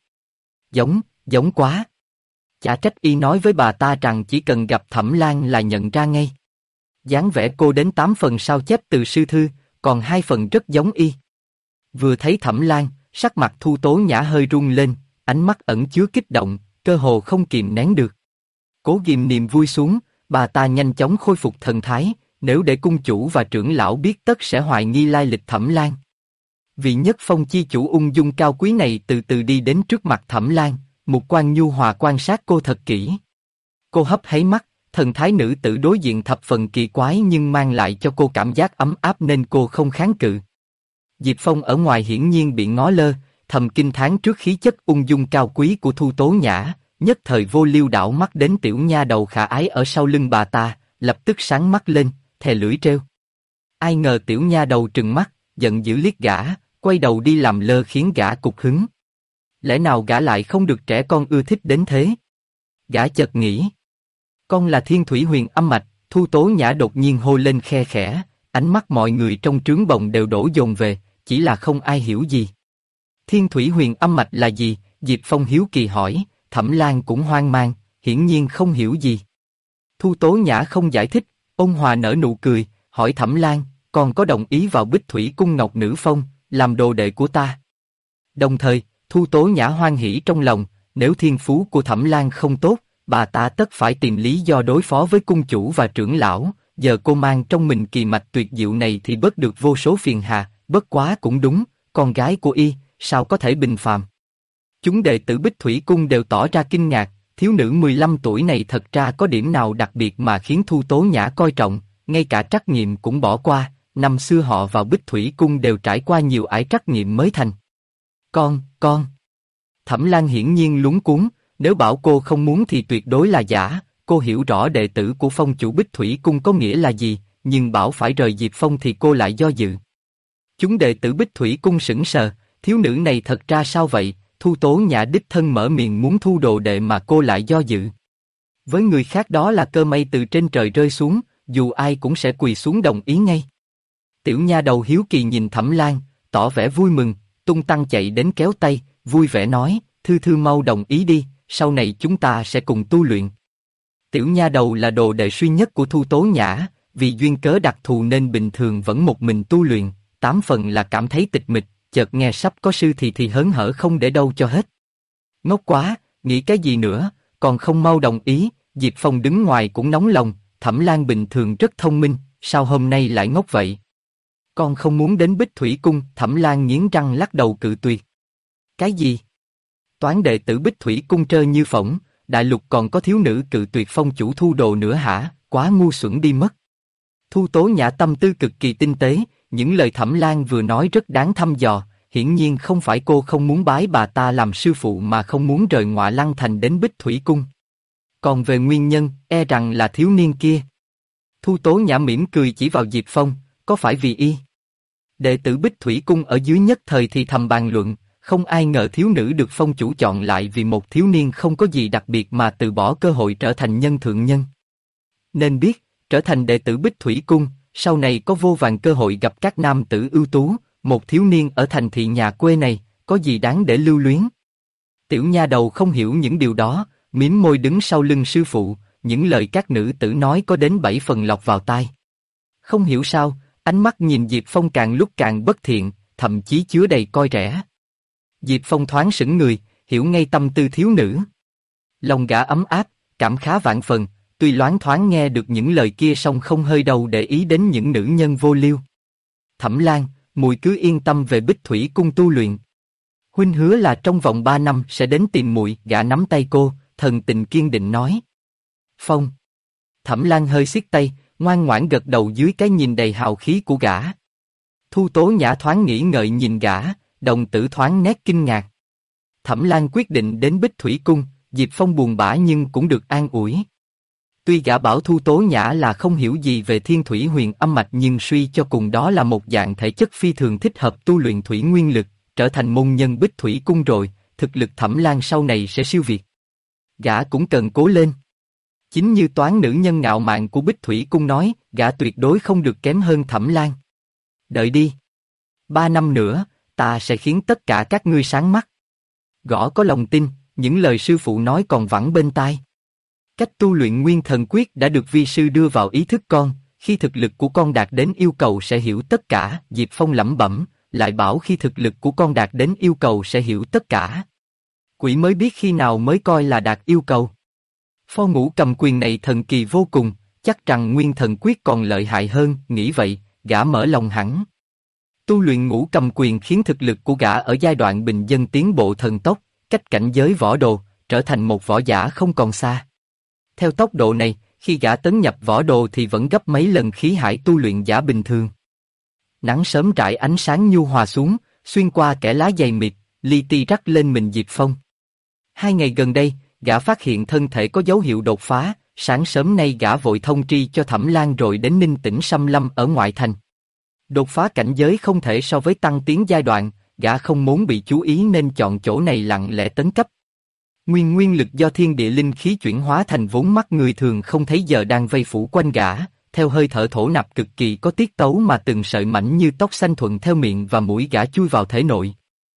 Giống quá. Chả trách y nói với bà ta rằng chỉ cần gặp Thẩm Lan là nhận ra ngay. Dáng vẻ cô đến 8 phần sao chép từ sư thư, còn 2 phần rất giống y. Vừa thấy Thẩm Lan, sắc mặt Thu Tố Nhã hơi rung lên, ánh mắt ẩn chứa kích động, cơ hồ không kìm nén được. Cố ghim niềm vui xuống, bà ta nhanh chóng khôi phục thần thái, nếu để cung chủ và trưởng lão biết tất sẽ hoài nghi lai lịch Thẩm Lan. Vị Nhất Phong chi chủ ung dung cao quý này từ từ đi đến trước mặt Thẩm Lan, mục quan nhu hòa quan sát cô thật kỹ. Cô hấp háy mắt, thần thái nữ tử đối diện thập phần kỳ quái nhưng mang lại cho cô cảm giác ấm áp nên cô không kháng cự. Diệp Phong ở ngoài hiển nhiên bị ngó lơ, thầm kinh thán trước khí chất ung dung cao quý của Thu Tố Nhã, nhất thời vô liêu đảo mắt đến tiểu nha đầu khả ái ở sau lưng bà ta, lập tức sáng mắt lên, thè lưỡi trêu. Ai ngờ tiểu nha đầu trừng mắt, giận dữ liếc gã, quay đầu đi làm lơ khiến gã cục hứng. Lẽ nào gã lại không được trẻ con ưa thích đến thế? Gã chợt nghĩ. Con là Thiên Thủy Huyền Âm Mạch. Thu Tố Nhã đột nhiên hô lên khe khẽ, ánh mắt mọi người trong trướng bồng đều đổ dồn về, chỉ là không ai hiểu gì. Thiên Thủy Huyền Âm Mạch là gì? Diệp Phong hiếu kỳ hỏi, Thẩm Lan cũng hoang mang, hiển nhiên không hiểu gì. Thu Tố Nhã không giải thích, ôn hòa nở nụ cười, hỏi Thẩm Lan, con có đồng ý vào Bích Thủy Cung Ngọc Nữ Phong, làm đồ đệ của ta? Đồng thời, Thu Tố Nhã hoan hỉ trong lòng, nếu thiên phú của Thẩm Lan không tốt, bà ta tất phải tìm lý do đối phó với cung chủ và trưởng lão, giờ cô mang trong mình kỳ mạch tuyệt diệu này thì bớt được vô số phiền hà, bất quá cũng đúng, con gái của y, sao có thể bình phàm. Chúng đệ tử Bích Thủy Cung đều tỏ ra kinh ngạc, thiếu nữ 15 tuổi này thật ra có điểm nào đặc biệt mà khiến Thu Tố Nhã coi trọng, ngay cả trắc nghiệm cũng bỏ qua, năm xưa họ vào Bích Thủy Cung đều trải qua nhiều ải trắc nghiệm mới thành. Con. Thẩm Lan hiển nhiên lúng cuống, nếu bảo cô không muốn thì tuyệt đối là giả, cô hiểu rõ đệ tử của phong chủ Bích Thủy Cung có nghĩa là gì, nhưng bảo phải rời Diệp Phong thì cô lại do dự. Chúng đệ tử Bích Thủy Cung sững sờ, thiếu nữ này thật ra sao vậy? Thu Tố Nhã đích thân mở miệng muốn thu đồ đệ mà cô lại do dự. Với người khác đó là cơ mây từ trên trời rơi xuống, dù ai cũng sẽ quỳ xuống đồng ý ngay. Tiểu nha đầu hiếu kỳ nhìn Thẩm Lan, tỏ vẻ vui mừng, tung tăng chạy đến kéo tay, vui vẻ nói, Thư Thư mau đồng ý đi, sau này chúng ta sẽ cùng tu luyện. Tiểu nha đầu là đồ đệ duy nhất của Thu Tố Nhã, vì duyên cớ đặc thù nên bình thường vẫn một mình tu luyện, 8 phần là cảm thấy tịch mịch, chợt nghe sắp có sư thì hớn hở không để đâu cho hết. Ngốc quá, nghĩ cái gì nữa, còn không mau đồng ý. Diệp Phong đứng ngoài cũng nóng lòng, Thẩm Lan bình thường rất thông minh, sao hôm nay lại ngốc vậy? Con không muốn đến Bích Thủy Cung. Thẩm Lan nghiến răng lắc đầu cự tuyệt. Cái gì? Toán đệ tử Bích Thủy Cung trơ như phỗng, đại lục còn có thiếu nữ cự tuyệt phong chủ thu đồ nữa hả, quá ngu xuẩn đi mất. Thu Tố Nhã tâm tư cực kỳ tinh tế, những lời Thẩm Lan vừa nói rất đáng thăm dò, hiển nhiên không phải cô không muốn bái bà ta làm sư phụ mà không muốn rời Ngọa Lăng Thành đến Bích Thủy Cung. Còn về nguyên nhân, e rằng là thiếu niên kia. Thu Tố Nhã mỉm cười chỉ vào Diệp Phong, có phải vì y? Đệ tử Bích Thủy Cung ở dưới nhất thời thì thầm bàn luận, không ai ngờ thiếu nữ được phong chủ chọn lại vì một thiếu niên không có gì đặc biệt mà từ bỏ cơ hội trở thành nhân thượng nhân. Nên biết, trở thành đệ tử Bích Thủy Cung, sau này có vô vàn cơ hội gặp các nam tử ưu tú, một thiếu niên ở thành thị nhà quê này, có gì đáng để lưu luyến. Tiểu nha đầu không hiểu những điều đó, mím môi đứng sau lưng sư phụ, những lời các nữ tử nói có đến 7 phần lọt vào tai. Không hiểu sao, ánh mắt nhìn Diệp Phong càng lúc càng bất thiện, thậm chí chứa đầy coi rẻ. Diệp Phong thoáng sững người, hiểu ngay tâm tư thiếu nữ. Lòng gã ấm áp, cảm khá vạn phần, tuy loáng thoáng nghe được những lời kia song không hơi đâu để ý đến những nữ nhân vô liêu. Thẩm Lan, muội cứ yên tâm về Bích Thủy Cung tu luyện. Huynh hứa là trong vòng 3 năm sẽ đến tìm muội. Gã nắm tay cô, thần tình kiên định nói. Phong. Thẩm Lan hơi siết tay, ngoan ngoãn gật đầu dưới cái nhìn đầy hào khí của gã. Thu Tố Nhã thoáng nghĩ ngợi nhìn gã, đồng tử thoáng nét kinh ngạc. Thẩm Lan quyết định đến Bích Thủy Cung, Diệp Phong buồn bã nhưng cũng được an ủi. Tuy gã bảo Thu Tố Nhã là không hiểu gì về thiên thủy huyền âm mạch nhưng suy cho cùng đó là một dạng thể chất phi thường thích hợp tu luyện thủy nguyên lực, trở thành môn nhân Bích Thủy Cung rồi, thực lực Thẩm Lan sau này sẽ siêu việt. Gã cũng cần cố lên. Chính như toán nữ nhân ngạo mạn của Bích Thủy Cung nói, gã tuyệt đối không được kém hơn Thẩm Lan. Đợi đi. 3 năm nữa, ta sẽ khiến tất cả các ngươi sáng mắt. Gõ có lòng tin, những lời sư phụ nói còn vẳng bên tai. Cách tu luyện Nguyên Thần Quyết đã được vi sư đưa vào ý thức con, khi thực lực của con đạt đến yêu cầu sẽ hiểu tất cả. Diệp Phong lẩm bẩm, lại bảo khi thực lực của con đạt đến yêu cầu sẽ hiểu tất cả. Quỷ mới biết khi nào mới coi là đạt yêu cầu. Phó Ngũ Cầm quyền này thần kỳ vô cùng, chắc rằng Nguyên Thần Quyết còn lợi hại hơn, nghĩ vậy, gã mở lòng hẳn. Tu luyện Ngũ Cầm quyền khiến thực lực của gã ở giai đoạn bình dân tiến bộ thần tốc, cách cảnh giới võ đồ, trở thành một võ giả không còn xa. Theo tốc độ này, khi gã tấn nhập võ đồ thì vẫn gấp mấy lần khí hải tu luyện giả bình thường. Nắng sớm rải ánh sáng nhu hòa xuống, xuyên qua kẽ lá dày mịt, li ti rắc lên mình Diệp Phong. 2 ngày gần đây, gã phát hiện thân thể có dấu hiệu đột phá, sáng sớm nay gã vội thông tri cho Thẩm Lan rồi đến Ninh Tĩnh Xâm Lâm ở ngoại thành. Đột phá cảnh giới không thể so với tăng tiến giai đoạn, gã không muốn bị chú ý nên chọn chỗ này lặng lẽ tấn cấp. Nguyên lực do thiên địa linh khí chuyển hóa thành vốn mắt người thường không thấy giờ đang vây phủ quanh gã, theo hơi thở thổ nạp cực kỳ có tiết tấu mà từng sợi mảnh như tóc xanh thuận theo miệng và mũi gã chui vào thể nội.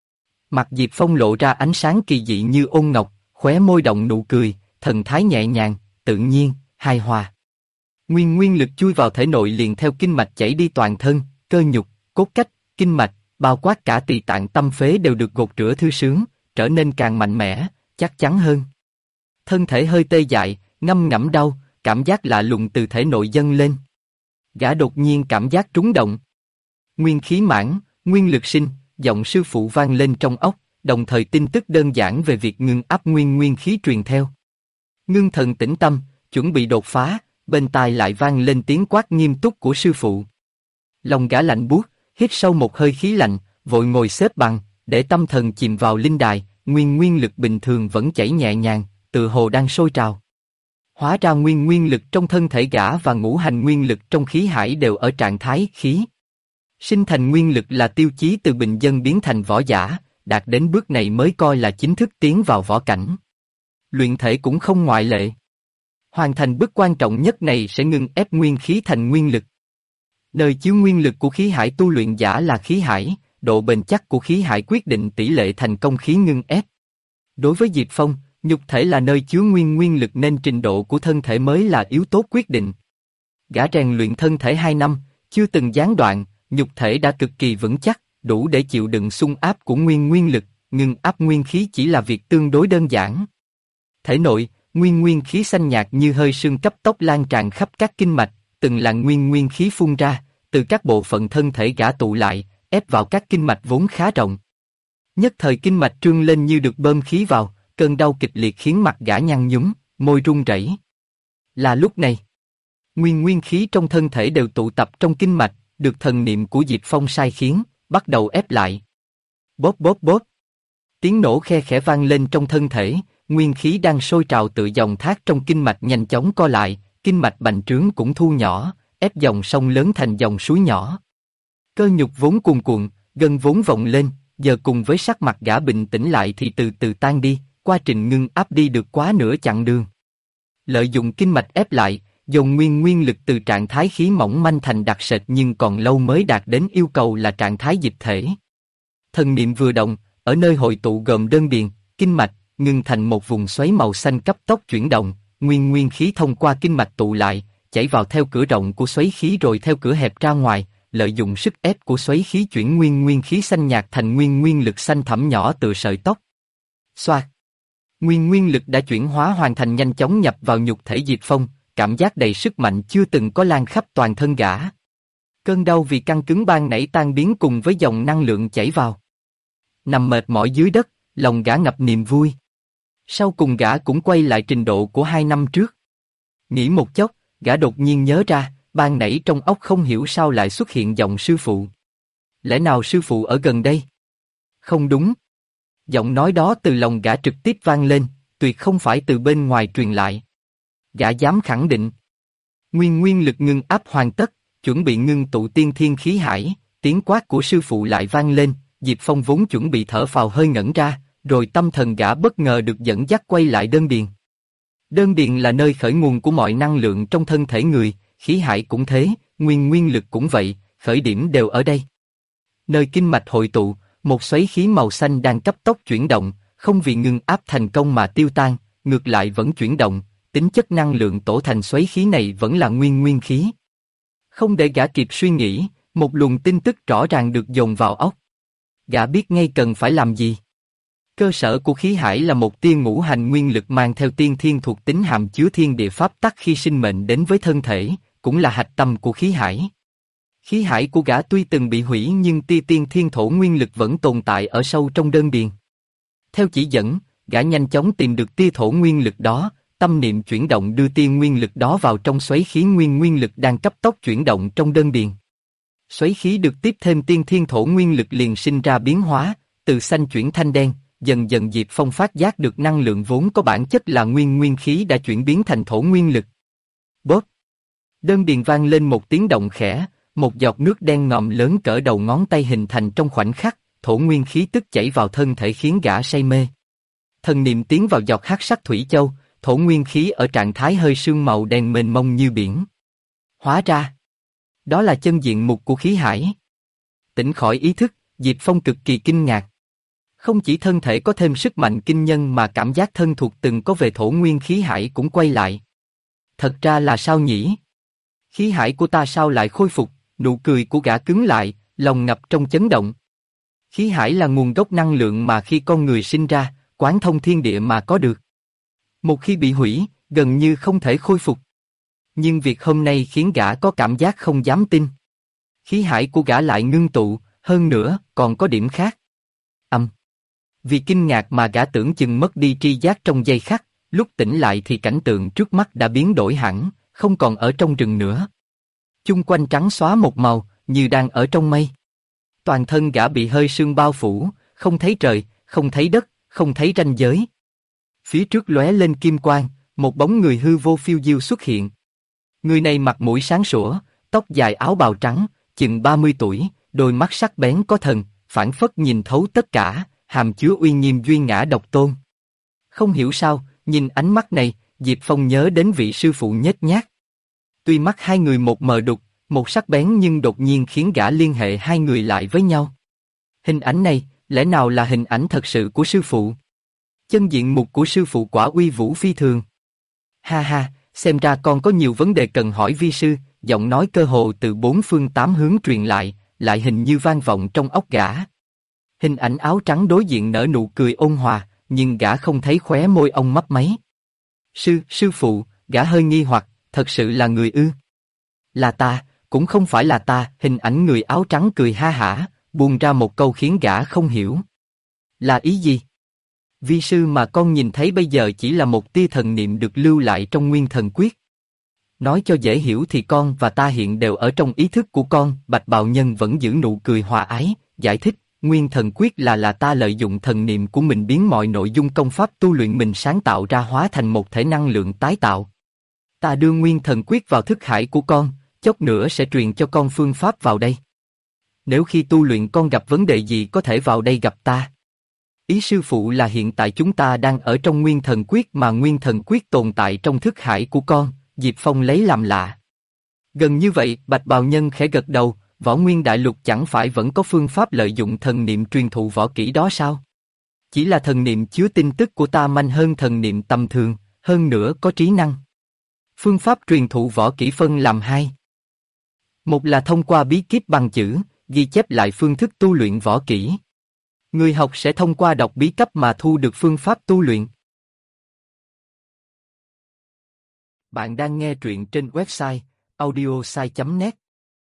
Mặt Diệp Phong lộ ra ánh sáng kỳ dị như ôn ngọc, khóe môi động nụ cười, thần thái nhẹ nhàng, tự nhiên, hài hòa. Nguyên lực chui vào thể nội liền theo kinh mạch chảy đi toàn thân, cơ nhục, cốt cách, kinh mạch, bao quát cả tỳ tạng tâm phế đều được gột rửa thư sướng, trở nên càng mạnh mẽ, chắc chắn hơn. Thân thể hơi tê dại, ngâm ngẫm đau, cảm giác lạ lùng từ thể nội dâng lên. Gã đột nhiên cảm giác trúng động. Nguyên khí mãn, nguyên lực sinh, giọng sư phụ vang lên trong óc, đồng thời tin tức đơn giản về việc ngưng áp nguyên khí truyền theo. Ngưng thần tĩnh tâm, chuẩn bị đột phá, bên tai lại vang lên tiếng quát nghiêm túc của sư phụ. Lòng gã lạnh buốt, hít sâu một hơi khí lạnh, vội ngồi xếp bằng, để tâm thần chìm vào linh đài, nguyên lực bình thường vẫn chảy nhẹ nhàng, tựa hồ đang sôi trào. Hóa ra nguyên lực trong thân thể gã và ngũ hành nguyên lực trong khí hải đều ở trạng thái khí. Sinh thành nguyên lực là tiêu chí từ bình dân biến thành võ giả, đạt đến bước này mới coi là chính thức tiến vào võ cảnh. Luyện thể cũng không ngoại lệ. Hoàn thành bước quan trọng nhất này sẽ ngưng ép nguyên khí thành nguyên lực. Nơi chứa nguyên lực của khí hải tu luyện giả là khí hải, độ bền chắc của khí hải quyết định tỷ lệ thành công khí ngưng ép. Đối với Diệp Phong, nhục thể là nơi chứa nguyên lực nên trình độ của thân thể mới là yếu tố quyết định. Gã rèn luyện thân thể 2 năm, chưa từng gián đoạn, nhục thể đã cực kỳ vững chắc, đủ để chịu đựng xung áp của nguyên lực, ngưng áp nguyên khí chỉ là việc tương đối đơn giản. Thể nội, nguyên khí xanh nhạt như hơi sương cấp tốc lan tràn khắp các kinh mạch, từng làn nguyên khí phun ra, từ các bộ phận thân thể gã tụ lại, ép vào các kinh mạch vốn khá rộng. Nhất thời kinh mạch trương lên như được bơm khí vào, cơn đau kịch liệt khiến mặt gã nhăn nhúm, môi run rẩy. Là lúc này, nguyên khí trong thân thể đều tụ tập trong kinh mạch, được thần niệm của Diệp Phong sai khiến, bắt đầu ép lại. Bóp bóp bóp. Tiếng nổ khe khẽ vang lên trong thân thể, nguyên khí đang sôi trào tự dòng thác trong kinh mạch nhanh chóng co lại, kinh mạch bành trướng cũng thu nhỏ, ép dòng sông lớn thành dòng suối nhỏ. Cơ nhục vốn cuồn cuộn, gân vốn vọng lên, giờ cùng với sắc mặt gã bình tĩnh lại thì từ từ tan đi, quá trình ngưng áp đi được quá nửa chặng đường. Lợi dụng kinh mạch ép lại, dồn nguyên lực từ trạng thái khí mỏng manh thành đặc sệt nhưng còn lâu mới đạt đến yêu cầu là trạng thái dịch thể. Thần niệm vừa động, ở nơi hội tụ gồm đơn điền, kinh mạch, ngưng thành một vùng xoáy màu xanh cấp tốc chuyển động, nguyên khí thông qua kinh mạch tụ lại, chảy vào theo cửa rộng của xoáy khí rồi theo cửa hẹp ra ngoài, lợi dụng sức ép của xoáy khí chuyển nguyên khí xanh nhạt thành nguyên lực xanh thẳm nhỏ tựa sợi tóc. Xoạt. Nguyên lực đã chuyển hóa hoàn thành nhanh chóng nhập vào nhục thể Diệp Phong, cảm giác đầy sức mạnh chưa từng có lan khắp toàn thân gã. Cơn đau vì căng cứng ban nãy tan biến cùng với dòng năng lượng chảy vào. Nằm mệt mỏi dưới đất, lòng gã ngập niềm vui. Sau cùng gã cũng quay lại trình độ của 2 năm trước. Nghĩ một chốc, gã đột nhiên nhớ ra, ban nãy trong óc không hiểu sao lại xuất hiện giọng sư phụ. Lẽ nào sư phụ ở gần đây? Không đúng. Giọng nói đó từ lòng gã trực tiếp vang lên, tuyệt không phải từ bên ngoài truyền lại. Gã dám khẳng định. Nguyên lực ngưng áp hoàn tất, chuẩn bị ngưng tụ tiên thiên khí hải, tiếng quát của sư phụ lại vang lên, Diệp Phong vốn chuẩn bị thở phào hơi ngẩn ra, rồi tâm thần gã bất ngờ được dẫn dắt quay lại đơn điền. Đơn điền là nơi khởi nguồn của mọi năng lượng trong thân thể người, khí hải cũng thế, nguyên lực cũng vậy, khởi điểm đều ở đây. Nơi kinh mạch hội tụ, một xoáy khí màu xanh đang cấp tốc chuyển động, không vì ngưng áp thành công mà tiêu tan, ngược lại vẫn chuyển động, tính chất năng lượng tổ thành xoáy khí này vẫn là nguyên khí. Không để gã kịp suy nghĩ, một luồng tin tức rõ ràng được dồn vào óc. Gã biết ngay cần phải làm gì. Cơ sở của khí hải là một tia ngũ hành nguyên lực mang theo tiên thiên thuộc tính hàm chứa thiên địa pháp tắc khi sinh mệnh đến với thân thể, cũng là hạch tâm của khí hải. Khí hải của gã tuy từng bị hủy nhưng tia tiên thiên thổ nguyên lực vẫn tồn tại ở sâu trong đơn điền. Theo chỉ dẫn, gã nhanh chóng tìm được tia thổ nguyên lực đó, tâm niệm chuyển động đưa tia nguyên lực đó vào trong xoáy khí nguyên lực đang cấp tốc chuyển động trong đơn điền. Xoáy khí được tiếp thêm tiên thiên thổ nguyên lực liền sinh ra biến hóa, từ xanh chuyển thanh đen, dần dần Diệp Phong phát giác được năng lượng vốn có bản chất là nguyên khí đã chuyển biến thành thổ nguyên lực. Bóp! Đơn điền vang lên một tiếng động khẽ, một giọt nước đen ngòm lớn cỡ đầu ngón tay hình thành trong khoảnh khắc, thổ nguyên khí tức chảy vào thân thể khiến gã say mê. Thần niệm tiến vào giọt hắc sắc thủy châu, thổ nguyên khí ở trạng thái hơi sương màu đen mênh mông như biển. Hóa ra, đó là chân diện mục của khí hải. Tỉnh khỏi ý thức, Diệp Phong cực kỳ kinh ngạc. Không chỉ thân thể có thêm sức mạnh kinh nhân mà cảm giác thân thuộc từng có về thổ nguyên khí hải cũng quay lại. Thật ra là sao nhỉ? Khí hải của ta sao lại khôi phục? Nụ cười của gã cứng lại, lòng ngập trong chấn động. Khí hải là nguồn gốc năng lượng mà khi con người sinh ra, quán thông thiên địa mà có được. Một khi bị hủy, gần như không thể khôi phục. Nhưng việc hôm nay khiến gã có cảm giác không dám tin. Khí hải của gã lại ngưng tụ, hơn nữa, còn có điểm khác. Vì kinh ngạc mà gã tưởng chừng mất đi tri giác trong giây khắc, lúc tỉnh lại thì cảnh tượng trước mắt đã biến đổi hẳn, không còn ở trong rừng nữa. Chung quanh trắng xóa một màu, như đang ở trong mây. Toàn thân gã bị hơi sương bao phủ, không thấy trời, không thấy đất, không thấy ranh giới. Phía trước lóe lên kim quang, một bóng người hư vô phiêu diêu xuất hiện. Người này mặt mũi sáng sủa, tóc dài áo bào trắng, chừng 30 tuổi, đôi mắt sắc bén có thần, phảng phất nhìn thấu tất cả, hàm chứa uy nghiêm duy ngã độc tôn. Không hiểu sao, nhìn ánh mắt này, Diệp Phong nhớ đến vị sư phụ nhếch nhác. Tuy mắt hai người một mờ đục, một sắc bén nhưng đột nhiên khiến gã liên hệ hai người lại với nhau. Hình ảnh này, lẽ nào là hình ảnh thật sự của sư phụ? Chân diện mục của sư phụ quả uy vũ phi thường. Ha ha, xem ra con có nhiều vấn đề cần hỏi vi sư, giọng nói cơ hồ từ bốn phương tám hướng truyền lại hình như vang vọng trong óc gã. Hình ảnh áo trắng đối diện nở nụ cười ôn hòa, nhưng gã không thấy khóe môi ông mấp máy. Sư phụ, gã hơi nghi hoặc, thật sự là người ư? Là ta, cũng không phải là ta, hình ảnh người áo trắng cười ha hả, buông ra một câu khiến gã không hiểu. Là ý gì? Vi sư mà con nhìn thấy bây giờ chỉ là một tia thần niệm được lưu lại trong nguyên thần quyết. Nói cho dễ hiểu thì con và ta hiện đều ở trong ý thức của con. Bạch bào nhân vẫn giữ nụ cười hòa ái, giải thích, nguyên thần quyết là ta lợi dụng thần niệm của mình biến mọi nội dung công pháp tu luyện mình sáng tạo ra hóa thành một thể năng lượng tái tạo. Ta đưa nguyên thần quyết vào thức hải của con, chốc nữa sẽ truyền cho con phương pháp vào đây. Nếu khi tu luyện con gặp vấn đề gì có thể vào đây gặp ta. Ý sư phụ là hiện tại chúng ta đang ở trong nguyên thần quyết mà nguyên thần quyết tồn tại trong thức hải của con. Diệp Phong lấy làm lạ. Gần như vậy, Bạch bào nhân khẽ gật đầu, Võ Nguyên Đại Lục chẳng phải vẫn có phương pháp lợi dụng thần niệm truyền thụ võ kỹ đó sao? Chỉ là thần niệm chứa tin tức của ta manh hơn thần niệm tầm thường, hơn nữa có trí năng. Phương pháp truyền thụ võ kỹ phân làm hai. Một là thông qua bí kíp bằng chữ, ghi chép lại phương thức tu luyện võ kỹ. Người học sẽ thông qua đọc bí cấp mà thu được phương pháp tu luyện. Bạn đang nghe truyện trên website audiosai.net.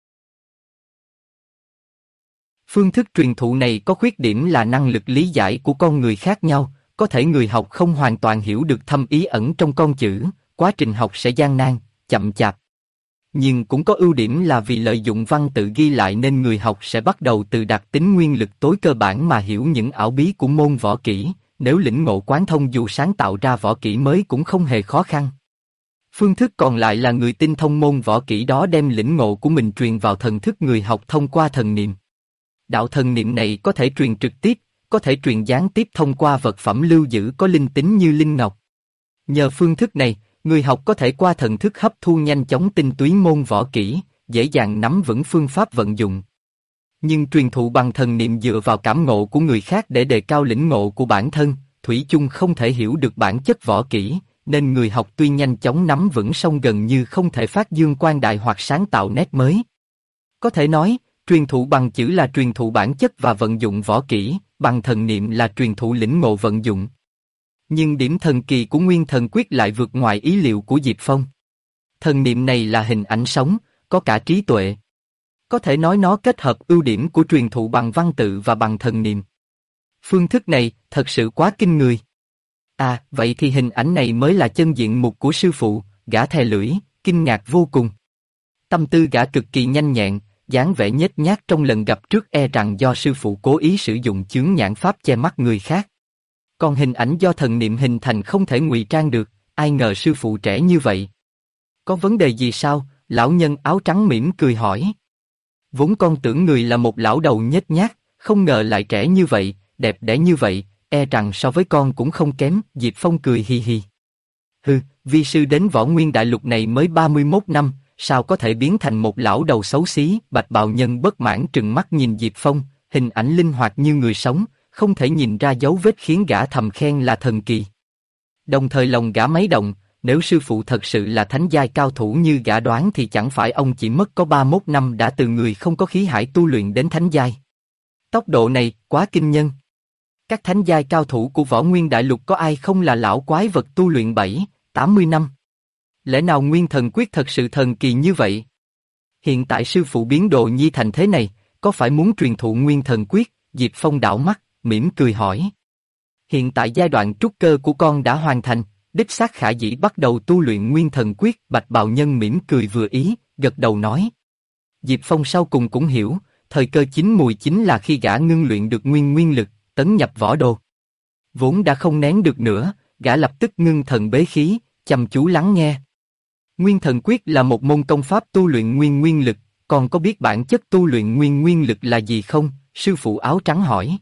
Phương thức truyền thụ này có khuyết điểm là năng lực lý giải của con người khác nhau, có thể người học không hoàn toàn hiểu được thâm ý ẩn trong con chữ, quá trình học sẽ gian nan, chậm chạp. Nhưng cũng có ưu điểm là vì lợi dụng văn tự ghi lại nên người học sẽ bắt đầu từ đặc tính nguyên lực tối cơ bản mà hiểu những ảo bí của môn võ kỹ, nếu lĩnh ngộ quán thông dù sáng tạo ra võ kỹ mới cũng không hề khó khăn. Phương thức còn lại là người tinh thông môn võ kỹ đó đem lĩnh ngộ của mình truyền vào thần thức người học thông qua thần niệm. Đạo thần niệm này có thể truyền trực tiếp, có thể truyền gián tiếp thông qua vật phẩm lưu giữ có linh tính như linh ngọc. Nhờ phương thức này, người học có thể qua thần thức hấp thu nhanh chóng tinh túy môn võ kỹ, dễ dàng nắm vững phương pháp vận dụng. Nhưng truyền thụ bằng thần niệm dựa vào cảm ngộ của người khác để đề cao lĩnh ngộ của bản thân, thủy chung không thể hiểu được bản chất võ kỹ, nên người học tuy nhanh chóng nắm vững song gần như không thể phát dương quang đại hoặc sáng tạo nét mới. Có thể nói, truyền thụ bằng chữ là truyền thụ bản chất và vận dụng võ kỹ, bằng thần niệm là truyền thụ lĩnh ngộ vận dụng. Nhưng điểm thần kỳ của nguyên thần quyết lại vượt ngoài ý liệu của Diệp Phong. Thần niệm này là hình ảnh sống, có cả trí tuệ. Có thể nói nó kết hợp ưu điểm của truyền thụ bằng văn tự và bằng thần niệm. Phương thức này thật sự quá kinh người. À, vậy thì hình ảnh này mới là chân diện mục của sư phụ, gã thè lưỡi, kinh ngạc vô cùng. Tâm tư gã cực kỳ nhanh nhẹn, dáng vẻ nhếch nhác trong lần gặp trước e rằng do sư phụ cố ý sử dụng chướng nhãn pháp che mắt người khác. Còn hình ảnh do thần niệm hình thành không thể ngụy trang được, ai ngờ sư phụ trẻ như vậy. Có vấn đề gì sao? Lão nhân áo trắng mỉm cười hỏi. Vốn con tưởng người là một lão đầu nhếch nhác, không ngờ lại trẻ như vậy, đẹp đẽ như vậy, e rằng so với con cũng không kém. Diệp Phong cười hì hì. Hừ, vi sư đến Võ Nguyên Đại Lục này mới 31 năm, sao có thể biến thành một lão đầu xấu xí? Bạch bào nhân bất mãn trừng mắt nhìn Diệp Phong, hình ảnh linh hoạt như người sống, không thể nhìn ra dấu vết khiến gã thầm khen là thần kỳ. Đồng thời lòng gã mấy động, nếu sư phụ thật sự là thánh giai cao thủ như gã đoán thì chẳng phải ông chỉ mất có 31 năm đã từ người không có khí hải tu luyện đến thánh giai. Tốc độ này quá kinh nhân. Các thánh giai cao thủ của Võ Nguyên Đại Lục có ai không là lão quái vật tu luyện 7-80 năm? Lẽ nào nguyên thần quyết thật sự thần kỳ như vậy? Hiện tại sư phụ biến Đồ Nhi thành thế này, có phải muốn truyền thụ nguyên thần quyết? Diệp Phong đảo mắt, mỉm cười hỏi. Hiện tại giai đoạn trúc cơ của con đã hoàn thành, đích xác khả dĩ bắt đầu tu luyện nguyên thần quyết. Bạch bào nhân mỉm cười vừa ý, gật đầu nói. Diệp Phong sau cùng cũng hiểu, thời cơ chín mùi chính là khi gã ngưng luyện được nguyên lực, tấn nhập võ đồ. Vốn đã không nén được nữa, gã lập tức ngưng thần bế khí, chăm chú lắng nghe. Nguyên thần quyết là một môn công pháp tu luyện nguyên lực, còn có biết bản chất tu luyện nguyên lực là gì không? Sư phụ áo trắng hỏi.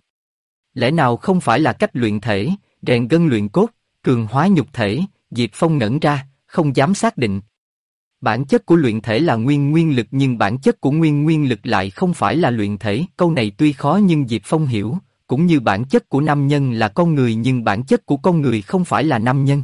Lẽ nào không phải là cách luyện thể, rèn gân luyện cốt, cường hóa nhục thể? Diệp Phong ngẩn ra, không dám xác định. Bản chất của luyện thể là nguyên lực nhưng bản chất của nguyên lực lại không phải là luyện thể. Câu này tuy khó nhưng Diệp Phong hiểu, cũng như bản chất của nam nhân là con người nhưng bản chất của con người không phải là nam nhân.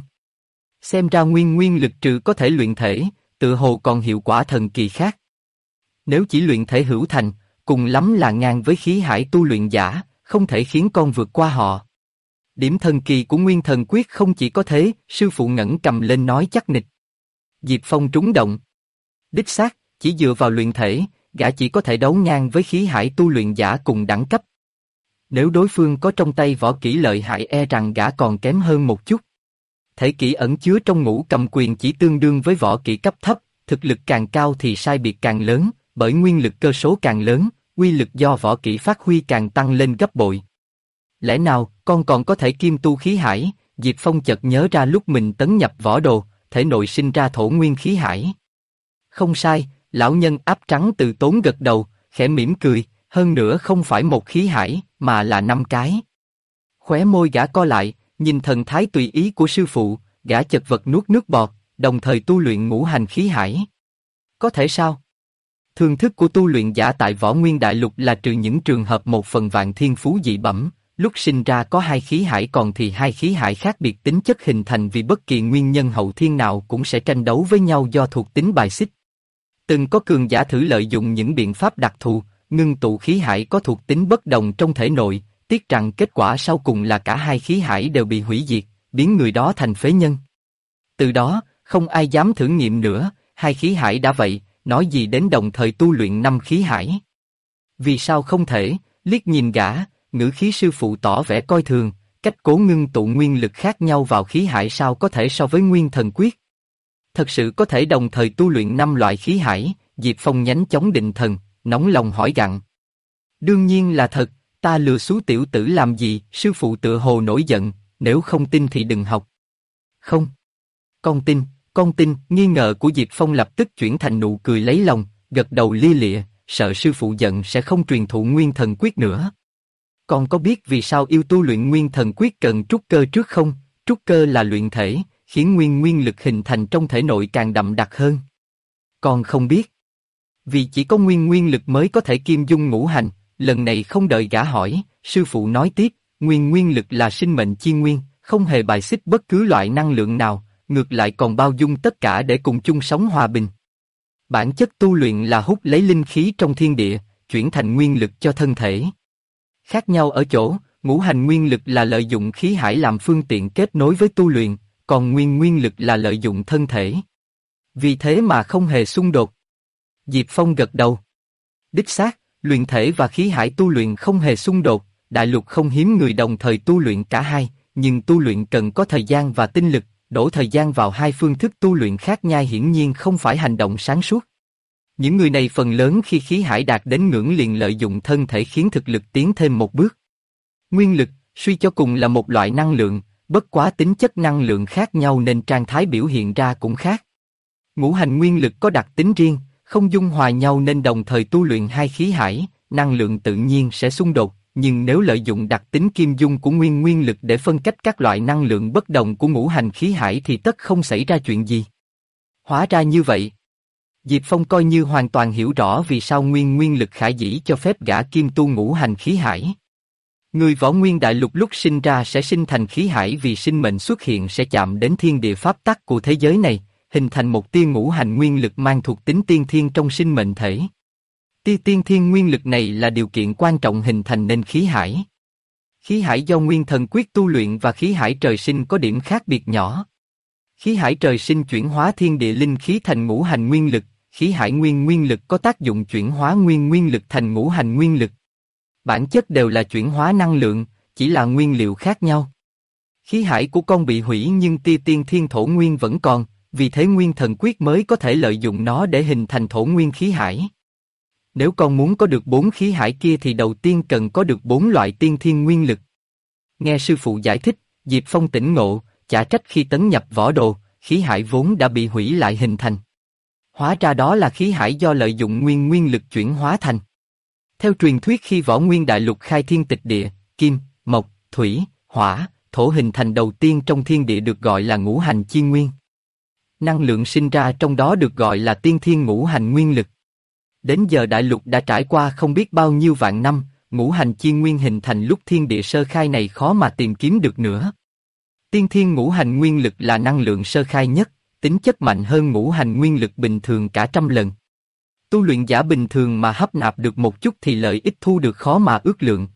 Xem ra nguyên lực trừ có thể luyện thể, tự hồ còn hiệu quả thần kỳ khác. Nếu chỉ luyện thể hữu thành, cùng lắm là ngang với khí hải tu luyện giả, không thể khiến con vượt qua họ. Điểm thần kỳ của nguyên thần quyết không chỉ có thế, sư phụ ngẩng cầm lên nói chắc nịch. Diệp Phong trúng động. Đích xác, chỉ dựa vào luyện thể, gã chỉ có thể đấu ngang với khí hải tu luyện giả cùng đẳng cấp. Nếu đối phương có trong tay võ kỹ lợi hại e rằng gã còn kém hơn một chút. Thể kỹ ẩn chứa trong ngũ cầm quyền chỉ tương đương với võ kỹ cấp thấp, thực lực càng cao thì sai biệt càng lớn, bởi nguyên lực cơ số càng lớn, uy lực do võ kỹ phát huy càng tăng lên gấp bội. Lẽ nào con còn có thể kim tu khí hải? Diệp Phong chợt nhớ ra lúc mình tấn nhập võ đồ, thể nội sinh ra thổ nguyên khí hải. Không sai, lão nhân áp trắng từ tốn gật đầu, khẽ mỉm cười, hơn nữa không phải một khí hải, mà là 5 cái. Khóe môi gã co lại, nhìn thần thái tùy ý của sư phụ, gã chật vật nuốt nước bọt, đồng thời tu luyện ngũ hành khí hải. Có thể sao? Thường thức của tu luyện giả tại Võ Nguyên Đại Lục là trừ những trường hợp 1/1000 thiên phú dị bẩm, lúc sinh ra có 2 khí hải còn thì 2 khí hải khác biệt tính chất hình thành vì bất kỳ nguyên nhân hậu thiên nào cũng sẽ tranh đấu với nhau do thuộc tính bài xích. Từng có cường giả thử lợi dụng những biện pháp đặc thù, ngưng tụ khí hải có thuộc tính bất đồng trong thể nội, tiếc rằng kết quả sau cùng là cả 2 khí hải đều bị hủy diệt, biến người đó thành phế nhân. Từ đó, không ai dám thử nghiệm nữa, 2 khí hải đã vậy, nói gì đến đồng thời tu luyện 5 khí hải. Vì sao không thể? Liếc nhìn gã, ngữ khí sư phụ tỏ vẻ coi thường, cách cố ngưng tụ nguyên lực khác nhau vào khí hải sao có thể so với nguyên thần quyết. Thật sự có thể đồng thời tu luyện 5 loại khí hải? Diệp Phong nhanh chóng định thần, nóng lòng hỏi gặng. Đương nhiên là thật, ta lừa xú tiểu tử làm gì? Sư phụ tựa hồ nổi giận, nếu không tin thì đừng học. Không. Con tin, nghi ngờ của Diệp Phong lập tức chuyển thành nụ cười lấy lòng, gật đầu lia lịa, sợ sư phụ giận sẽ không truyền thụ nguyên thần quyết nữa. Con có biết vì sao yêu tu luyện nguyên thần quyết cần trúc cơ trước không? Trúc cơ là luyện thể, khiến nguyên lực hình thành trong thể nội càng đậm đặc hơn. Con không biết. Vì chỉ có nguyên lực mới có thể kim dung ngũ hành, lần này không đợi gã hỏi, sư phụ nói tiếp, nguyên lực là sinh mệnh chi nguyên, không hề bài xích bất cứ loại năng lượng nào, ngược lại còn bao dung tất cả để cùng chung sống hòa bình. Bản chất tu luyện là hút lấy linh khí trong thiên địa, chuyển thành nguyên lực cho thân thể. Khác nhau ở chỗ, ngũ hành nguyên lực là lợi dụng khí hải làm phương tiện kết nối với tu luyện, còn nguyên lực là lợi dụng thân thể. Vì thế mà không hề xung đột. Diệp Phong gật đầu. Đích xác, luyện thể và khí hải tu luyện không hề xung đột, đại lục không hiếm người đồng thời tu luyện cả hai, nhưng tu luyện cần có thời gian và tinh lực, đổ thời gian vào hai phương thức tu luyện khác nhau hiển nhiên không phải hành động sáng suốt. Những người này phần lớn khi khí hải đạt đến ngưỡng liền lợi dụng thân thể khiến thực lực tiến thêm một bước. Nguyên lực, suy cho cùng là một loại năng lượng, bất quá tính chất năng lượng khác nhau nên trạng thái biểu hiện ra cũng khác. Ngũ hành nguyên lực có đặc tính riêng, không dung hòa nhau nên đồng thời tu luyện hai khí hải, năng lượng tự nhiên sẽ xung đột, nhưng nếu lợi dụng đặc tính kim dung của nguyên lực để phân cách các loại năng lượng bất đồng của ngũ hành khí hải thì tất không xảy ra chuyện gì. Hóa ra như vậy. Diệp Phong coi như hoàn toàn hiểu rõ vì sao nguyên lực khả dĩ cho phép gã kim tu ngũ hành khí hải. Người Võ Nguyên Đại Lục lúc sinh ra sẽ sinh thành khí hải vì sinh mệnh xuất hiện sẽ chạm đến thiên địa pháp tắc của thế giới này, hình thành một tia ngũ hành nguyên lực mang thuộc tính tiên thiên trong sinh mệnh thể. Tia tiên thiên nguyên lực này là điều kiện quan trọng hình thành nên khí hải. Khí hải do nguyên thần quyết tu luyện và khí hải trời sinh có điểm khác biệt nhỏ. Khí hải trời sinh chuyển hóa thiên địa linh khí thành ngũ hành nguyên lực, khí hải nguyên lực có tác dụng chuyển hóa nguyên lực thành ngũ hành nguyên lực. Bản chất đều là chuyển hóa năng lượng, chỉ là nguyên liệu khác nhau. Khí hải của con bị hủy nhưng tia tiên thiên thổ nguyên vẫn còn, vì thế nguyên thần quyết mới có thể lợi dụng nó để hình thành thổ nguyên khí hải. Nếu con muốn có được 4 khí hải kia thì đầu tiên cần có được 4 loại tiên thiên nguyên lực. Nghe sư phụ giải thích, Diệp Phong tỉnh ngộ, chả trách khi tấn nhập võ đồ, khí hải vốn đã bị hủy lại hình thành. Hóa ra đó là khí hải do lợi dụng nguyên lực chuyển hóa thành. Theo truyền thuyết khi Võ Nguyên Đại Lục khai thiên tịch địa, kim, mộc, thủy, hỏa, thổ hình thành đầu tiên trong thiên địa được gọi là ngũ hành chi nguyên. Năng lượng sinh ra trong đó được gọi là tiên thiên ngũ hành nguyên lực. Đến giờ đại lục đã trải qua không biết bao nhiêu vạn năm, ngũ hành chi nguyên hình thành lúc thiên địa sơ khai này khó mà tìm kiếm được nữa. Tiên thiên ngũ hành nguyên lực là năng lượng sơ khai nhất, tính chất mạnh hơn ngũ hành nguyên lực bình thường cả trăm lần. Tu luyện giả bình thường mà hấp nạp được một chút thì lợi ích thu được khó mà ước lượng.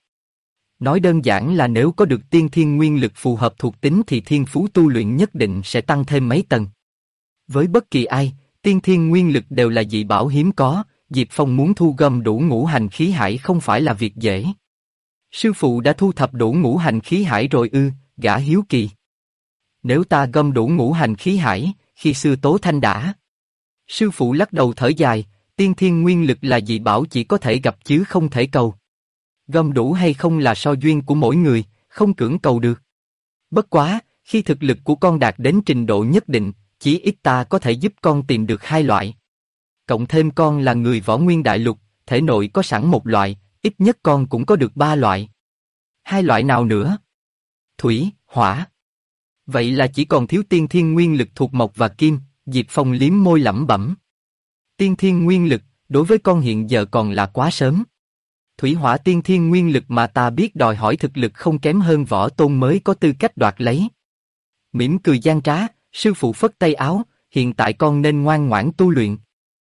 Nói đơn giản là nếu có được tiên thiên nguyên lực phù hợp thuộc tính thì thiên phú tu luyện nhất định sẽ tăng thêm mấy tầng. Với bất kỳ ai, tiên thiên nguyên lực đều là dị bảo hiếm có, Diệp Phong muốn thu gom đủ ngũ hành khí hải không phải là việc dễ. Sư phụ đã thu thập đủ ngũ hành khí hải rồi ư? Gã hiếu kỳ. Nếu ta gom đủ ngũ hành khí hải, khi xưa Tố Thanh đã. Sư phụ lắc đầu thở dài, tiên thiên nguyên lực là dị bảo chỉ có thể gặp chứ không thể cầu. Gom đủ hay không là so duyên của mỗi người, không cưỡng cầu được. Bất quá, khi thực lực của con đạt đến trình độ nhất định, chí ít ta có thể giúp con tìm được hai loại. Cộng thêm con là người võ nguyên đại lục, thể nội có sẵn một loại, ít nhất con cũng có được ba loại. Hai loại nào nữa? Thủy, hỏa. Vậy là chỉ còn thiếu tiên thiên nguyên lực thuộc mộc và kim. Diệp Phong liếm môi lẩm bẩm. Tiên thiên nguyên lực, đối với con hiện giờ còn là quá sớm. Thủy hỏa tiên thiên nguyên lực mà ta biết đòi hỏi thực lực không kém hơn võ tôn mới có tư cách đoạt lấy. Mỉm cười gian trá, sư phụ phất tay áo, hiện tại con nên ngoan ngoãn tu luyện.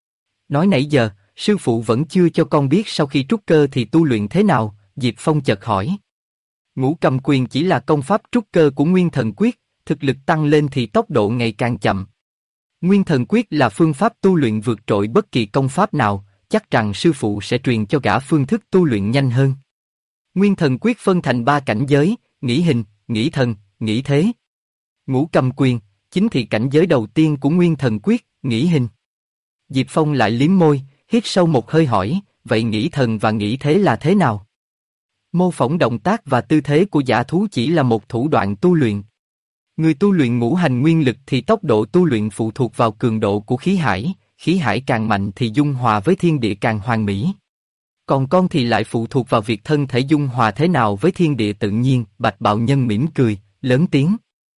Nói nãy giờ, sư phụ vẫn chưa cho con biết sau khi trúc cơ thì tu luyện thế nào, Diệp Phong chợt hỏi. Ngũ cầm quyền chỉ là công pháp trúc cơ của Nguyên Thần Quyết, thực lực tăng lên thì tốc độ ngày càng chậm. Nguyên Thần Quyết là phương pháp tu luyện vượt trội bất kỳ công pháp nào, chắc rằng sư phụ sẽ truyền cho gã phương thức tu luyện nhanh hơn. Nguyên Thần Quyết phân thành 3 cảnh giới, nghĩ hình, nghĩ thần, nghĩ thế. Ngũ cầm quyền, chính thị cảnh giới đầu tiên của Nguyên Thần Quyết, nghĩ hình. Diệp Phong lại liếm môi, hít sâu một hơi hỏi, vậy nghĩ thần và nghĩ thế là thế nào? Mô phỏng động tác và tư thế của dã thú chỉ là một thủ đoạn tu luyện. Người tu luyện ngũ hành nguyên lực thì tốc độ tu luyện phụ thuộc vào cường độ của khí hải càng mạnh thì dung hòa với thiên địa càng hoàn mỹ. Còn con thì lại phụ thuộc vào việc thân thể dung hòa thế nào với thiên địa tự nhiên, Bạch Bào Nhân mỉm cười, lớn tiếng.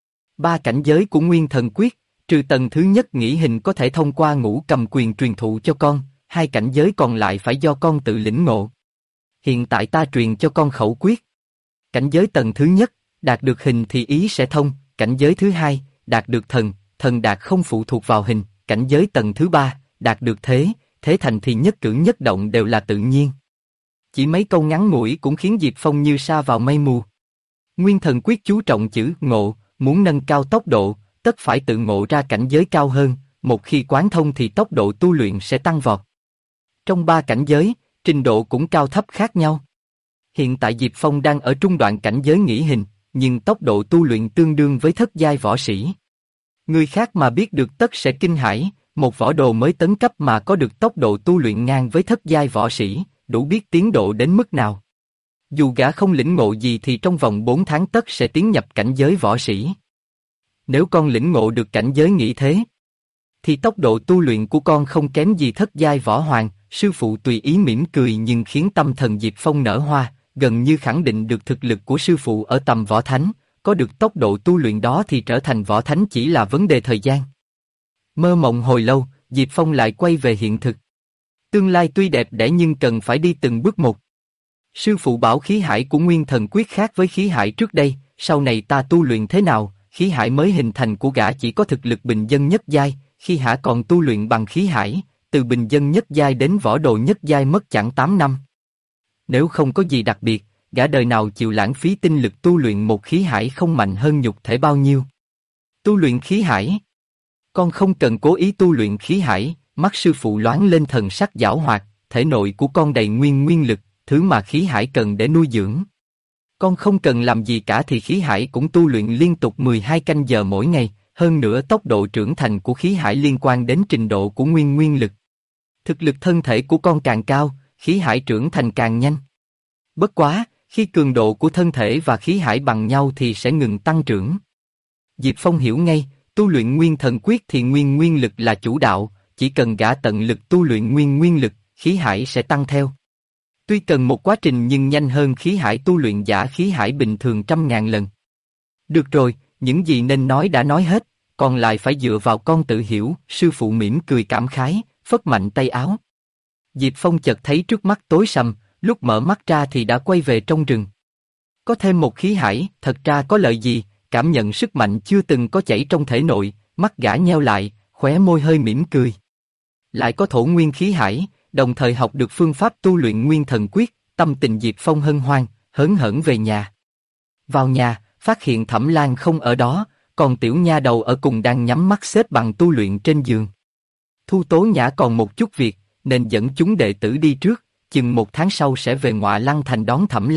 3 cảnh giới của Nguyên Thần Quyết, trừ tầng thứ nhất nghĩ hình có thể thông qua ngũ cầm quyền truyền thụ cho con, 2 cảnh giới còn lại phải do con tự lĩnh ngộ. Hiện tại ta truyền cho con khẩu quyết. Cảnh giới tầng thứ nhất, đạt được hình thì ý sẽ thông, cảnh giới thứ hai, đạt được thần, thần đạt không phụ thuộc vào hình, cảnh giới tầng thứ ba, đạt được thế, thế thành thì nhất cử nhất động đều là tự nhiên. Chỉ mấy câu ngắn ngủi cũng khiến Diệp Phong như sa vào mây mù. Nguyên Thần Quyết chú trọng chữ ngộ, muốn nâng cao tốc độ, tất phải tự ngộ ra cảnh giới cao hơn, một khi quán thông thì tốc độ tu luyện sẽ tăng vọt. Trong 3 cảnh giới, trình độ cũng cao thấp khác nhau. Hiện tại Diệp Phong đang ở trung đoạn cảnh giới nghĩ hình, nhưng tốc độ tu luyện tương đương với thất giai võ sĩ. Người khác mà biết được tất sẽ kinh hãi, một võ đồ mới tấn cấp mà có được tốc độ tu luyện ngang với thất giai võ sĩ, đủ biết tiến độ đến mức nào. Dù gã không lĩnh ngộ gì thì trong vòng 4 tháng tất sẽ tiến nhập cảnh giới võ sĩ. Nếu con lĩnh ngộ được cảnh giới nghĩ thế, thì tốc độ tu luyện của con không kém gì thất giai võ hoàng. Sư phụ tùy ý mỉm cười nhưng khiến tâm thần Diệp Phong nở hoa, gần như khẳng định được thực lực của sư phụ ở tầm võ thánh, có được tốc độ tu luyện đó thì trở thành võ thánh chỉ là vấn đề thời gian. Mơ mộng hồi lâu, Diệp Phong lại quay về hiện thực. Tương lai tuy đẹp đẽ nhưng cần phải đi từng bước một. Sư phụ bảo khí hải của Nguyên Thần Quyết khác với khí hải trước đây, sau này ta tu luyện thế nào, khí hải mới hình thành của gã chỉ có thực lực bình dân nhất giai, khi hả còn tu luyện bằng khí hải, từ bình dân nhất giai đến võ đồ nhất giai mất chẳng 8 năm. Nếu không có gì đặc biệt, gã đời nào chịu lãng phí tinh lực tu luyện một khí hải không mạnh hơn nhục thể bao nhiêu. Tu luyện khí hải. Con không cần cố ý tu luyện khí hải, mắt sư phụ loáng lên thần sắc giảo hoạt, thể nội của con đầy nguyên lực, thứ mà khí hải cần để nuôi dưỡng. Con không cần làm gì cả thì khí hải cũng tu luyện liên tục 12 canh giờ mỗi ngày, hơn nữa tốc độ trưởng thành của khí hải liên quan đến trình độ của nguyên lực. Thực lực thân thể của con càng cao, khí hải trưởng thành càng nhanh. Bất quá, khi cường độ của thân thể và khí hải bằng nhau thì sẽ ngừng tăng trưởng. Diệp Phong hiểu ngay, tu luyện Nguyên Thần Quyết thì nguyên lực là chủ đạo, chỉ cần gã tận lực tu luyện nguyên lực, khí hải sẽ tăng theo. Tuy cần một quá trình nhưng nhanh hơn khí hải tu luyện giả khí hải bình thường 100.000 lần. Được rồi, những gì nên nói đã nói hết, còn lại phải dựa vào con tự hiểu, sư phụ mỉm cười cảm khái, phất mạnh tay áo. Diệp Phong chợt thấy trước mắt tối sầm, lúc mở mắt ra thì đã quay về trong rừng. Có thêm một khí hải, thật ra có lợi gì, cảm nhận sức mạnh chưa từng có chảy trong thể nội, mắt gã nheo lại, khóe môi hơi mỉm cười. Lại có thổ nguyên khí hải, đồng thời học được phương pháp tu luyện Nguyên Thần Quyết, tâm tình Diệp Phong hân hoan, hớn hởn về nhà. Vào nhà, phát hiện Thẩm Lan không ở đó, còn tiểu nha đầu ở cùng đang nhắm mắt xếp bằng tu luyện trên giường. Thu Tố Nhã còn một chút việc, nên dẫn chúng đệ tử đi trước, chừng 1 tháng sau sẽ về Ngọa Lăng Thành đón Thẩm Lan,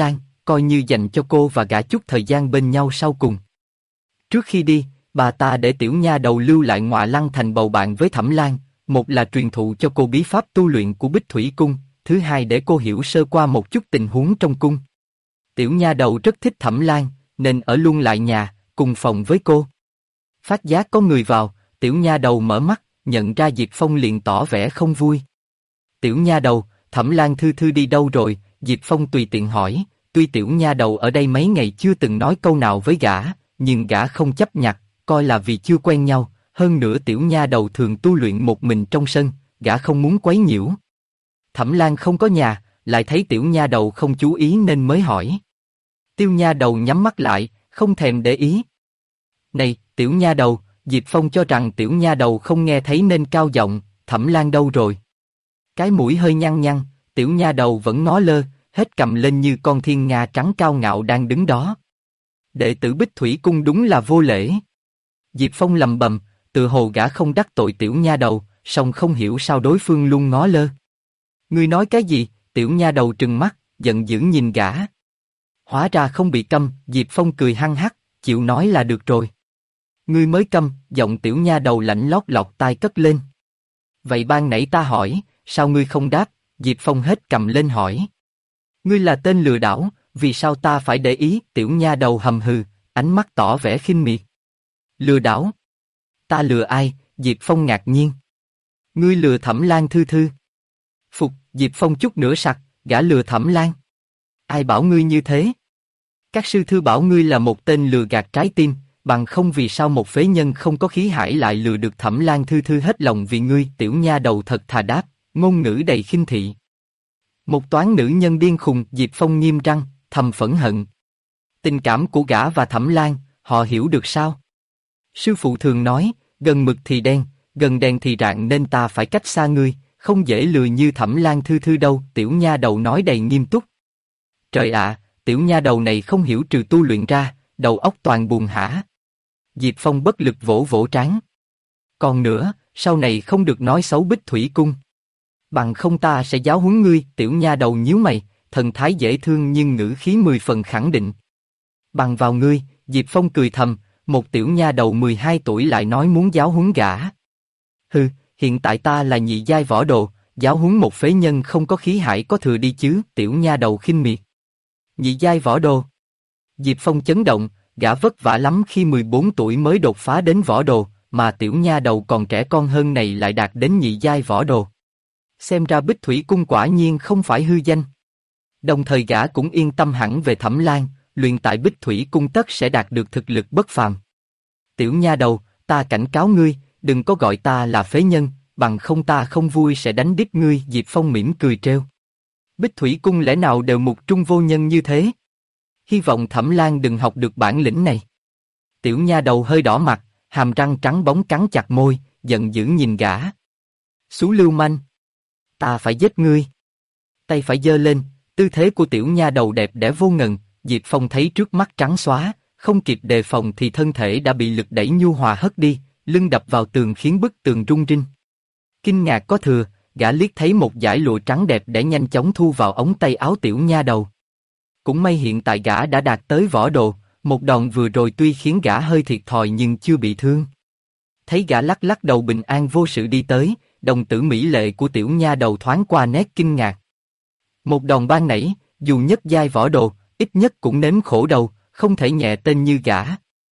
coi như dành cho cô và gã chút thời gian bên nhau sau cùng. Trước khi đi, bà ta để tiểu nha đầu lưu lại Ngọa Lăng Thành bầu bạn với Thẩm Lan, một là truyền thụ cho cô bí pháp tu luyện của Bích Thủy Cung, thứ hai để cô hiểu sơ qua một chút tình huống trong cung. Tiểu nha đầu rất thích Thẩm Lan, nên ở luôn lại nhà, cùng phòng với cô. Phát giác có người vào, tiểu nha đầu mở mắt, nhận ra Diệp Phong liền tỏ vẻ không vui. Tiểu nha đầu, Thẩm Lan thư thư đi đâu rồi? Diệp Phong tùy tiện hỏi, tuy tiểu nha đầu ở đây mấy ngày chưa từng nói câu nào với gã, nhưng gã không chấp nhặt, coi là vì chưa quen nhau, hơn nữa tiểu nha đầu thường tu luyện một mình trong sân, gã không muốn quấy nhiễu. Thẩm Lan không có nhà, lại thấy tiểu nha đầu không chú ý nên mới hỏi. Tiêu nha đầu nhắm mắt lại, không thèm để ý. Này, tiểu nha đầu, Diệp Phong cho rằng tiểu nha đầu không nghe thấy nên cao giọng, Thẩm Lan đâu rồi? Cái mũi hơi nhăn nhăn, tiểu nha đầu vẫn ngó lơ, hết cầm lên như con thiên nga trắng cao ngạo đang đứng đó. Đệ tử Bích Thủy Cung đúng là vô lễ. Diệp Phong lầm bầm, tự hồ gã không đắc tội tiểu nha đầu, song không hiểu sao đối phương luôn ngó lơ. Ngươi nói cái gì? Tiểu nha đầu trừng mắt, giận dữ nhìn gã. Hóa ra không bị câm, Diệp Phong cười hăng hắc, chịu nói là được rồi. Ngươi mới câm, giọng tiểu nha đầu lạnh lót lọt tai cất lên. Vậy ban nãy ta hỏi, sao ngươi không đáp? Diệp Phong hết cầm lên hỏi. Ngươi là tên lừa đảo, vì sao ta phải để ý? Tiểu nha đầu hầm hừ, ánh mắt tỏ vẻ khinh miệt. Lừa đảo? Ta lừa ai? Diệp Phong ngạc nhiên. Ngươi lừa Thẩm Lan thư thư. Phục, Diệp Phong chút nữa sặc, gã lừa Thẩm Lan. Ai bảo ngươi như thế? Các sư thư bảo ngươi là một tên lừa gạt trái tim, bằng không vì sao một phế nhân không có khí hải lại lừa được Thẩm Lan thư thư hết lòng vì ngươi? Tiểu nha đầu thật thà đáp, ngôn ngữ đầy khinh thị. Một toán nữ nhân điên khùng. Diệp Phong nghiêm răng, thầm phẫn hận. Tình cảm của gã và Thẩm Lan, họ hiểu được sao? Sư phụ thường nói, gần mực thì đen, gần đèn thì rạng nên ta phải cách xa ngươi, không dễ lừa như Thẩm Lan thư thư đâu. Tiểu nha đầu nói đầy nghiêm túc. Trời ạ, tiểu nha đầu này không hiểu trừ tu luyện ra, đầu óc toàn buồn hả? Diệp Phong bất lực vỗ vỗ trán. Còn nữa, sau này không được nói xấu Bích Thủy Cung. Bằng không ta sẽ giáo huấn ngươi. Tiểu nha đầu nhíu mày, thần thái dễ thương nhưng ngữ khí 10 phần khẳng định. Bằng vào ngươi, Diệp Phong cười thầm, một tiểu nha đầu 12 tuổi lại nói muốn giáo huấn gã. Hừ, hiện tại ta là nhị giai võ đồ, giáo huấn một phế nhân không có khí hải có thừa đi chứ? Tiểu nha đầu khinh miệt. Nhị giai võ đồ. Diệp Phong chấn động, gã vất vả lắm khi 14 tuổi mới đột phá đến võ đồ, mà tiểu nha đầu còn trẻ con hơn này lại đạt đến nhị giai võ đồ. Xem ra Bích Thủy Cung quả nhiên không phải hư danh. Đồng thời gã cũng yên tâm hẳn về Thẩm Lan, luyện tại Bích Thủy Cung tất sẽ đạt được thực lực bất phàm. Tiểu nha đầu, ta cảnh cáo ngươi, đừng có gọi ta là phế nhân, bằng không ta không vui sẽ đánh đít ngươi. Diệp Phong mỉm cười trêu. Bích Thủy Cung lẽ nào đều mục trung vô nhân như thế? Hy vọng Thẩm Lan đừng học được bản lĩnh này. Tiểu nha đầu hơi đỏ mặt, hàm răng trắng bóng cắn chặt môi, giận dữ nhìn gã. Xú lưu manh. Ta phải giết ngươi. Tay phải giơ lên, tư thế của tiểu nha đầu đẹp đẽ vô ngần. Diệp Phong thấy trước mắt trắng xóa, không kịp đề phòng thì thân thể đã bị lực đẩy nhu hòa hất đi, lưng đập vào tường khiến bức tường rung rinh. Kinh ngạc có thừa, gã liếc thấy một dải lụa trắng đẹp để nhanh chóng thu vào ống tay áo tiểu nha đầu. Cũng may hiện tại gã đã đạt tới võ đồ, một đòn vừa rồi tuy khiến gã hơi thiệt thòi nhưng chưa bị thương. Thấy gã lắc lắc đầu bình an vô sự đi tới, đồng tử mỹ lệ của tiểu nha đầu thoáng qua nét kinh ngạc. Một đòn ban nãy, dù nhất giai võ đồ, ít nhất cũng nếm khổ đầu, không thể nhẹ tên như gã.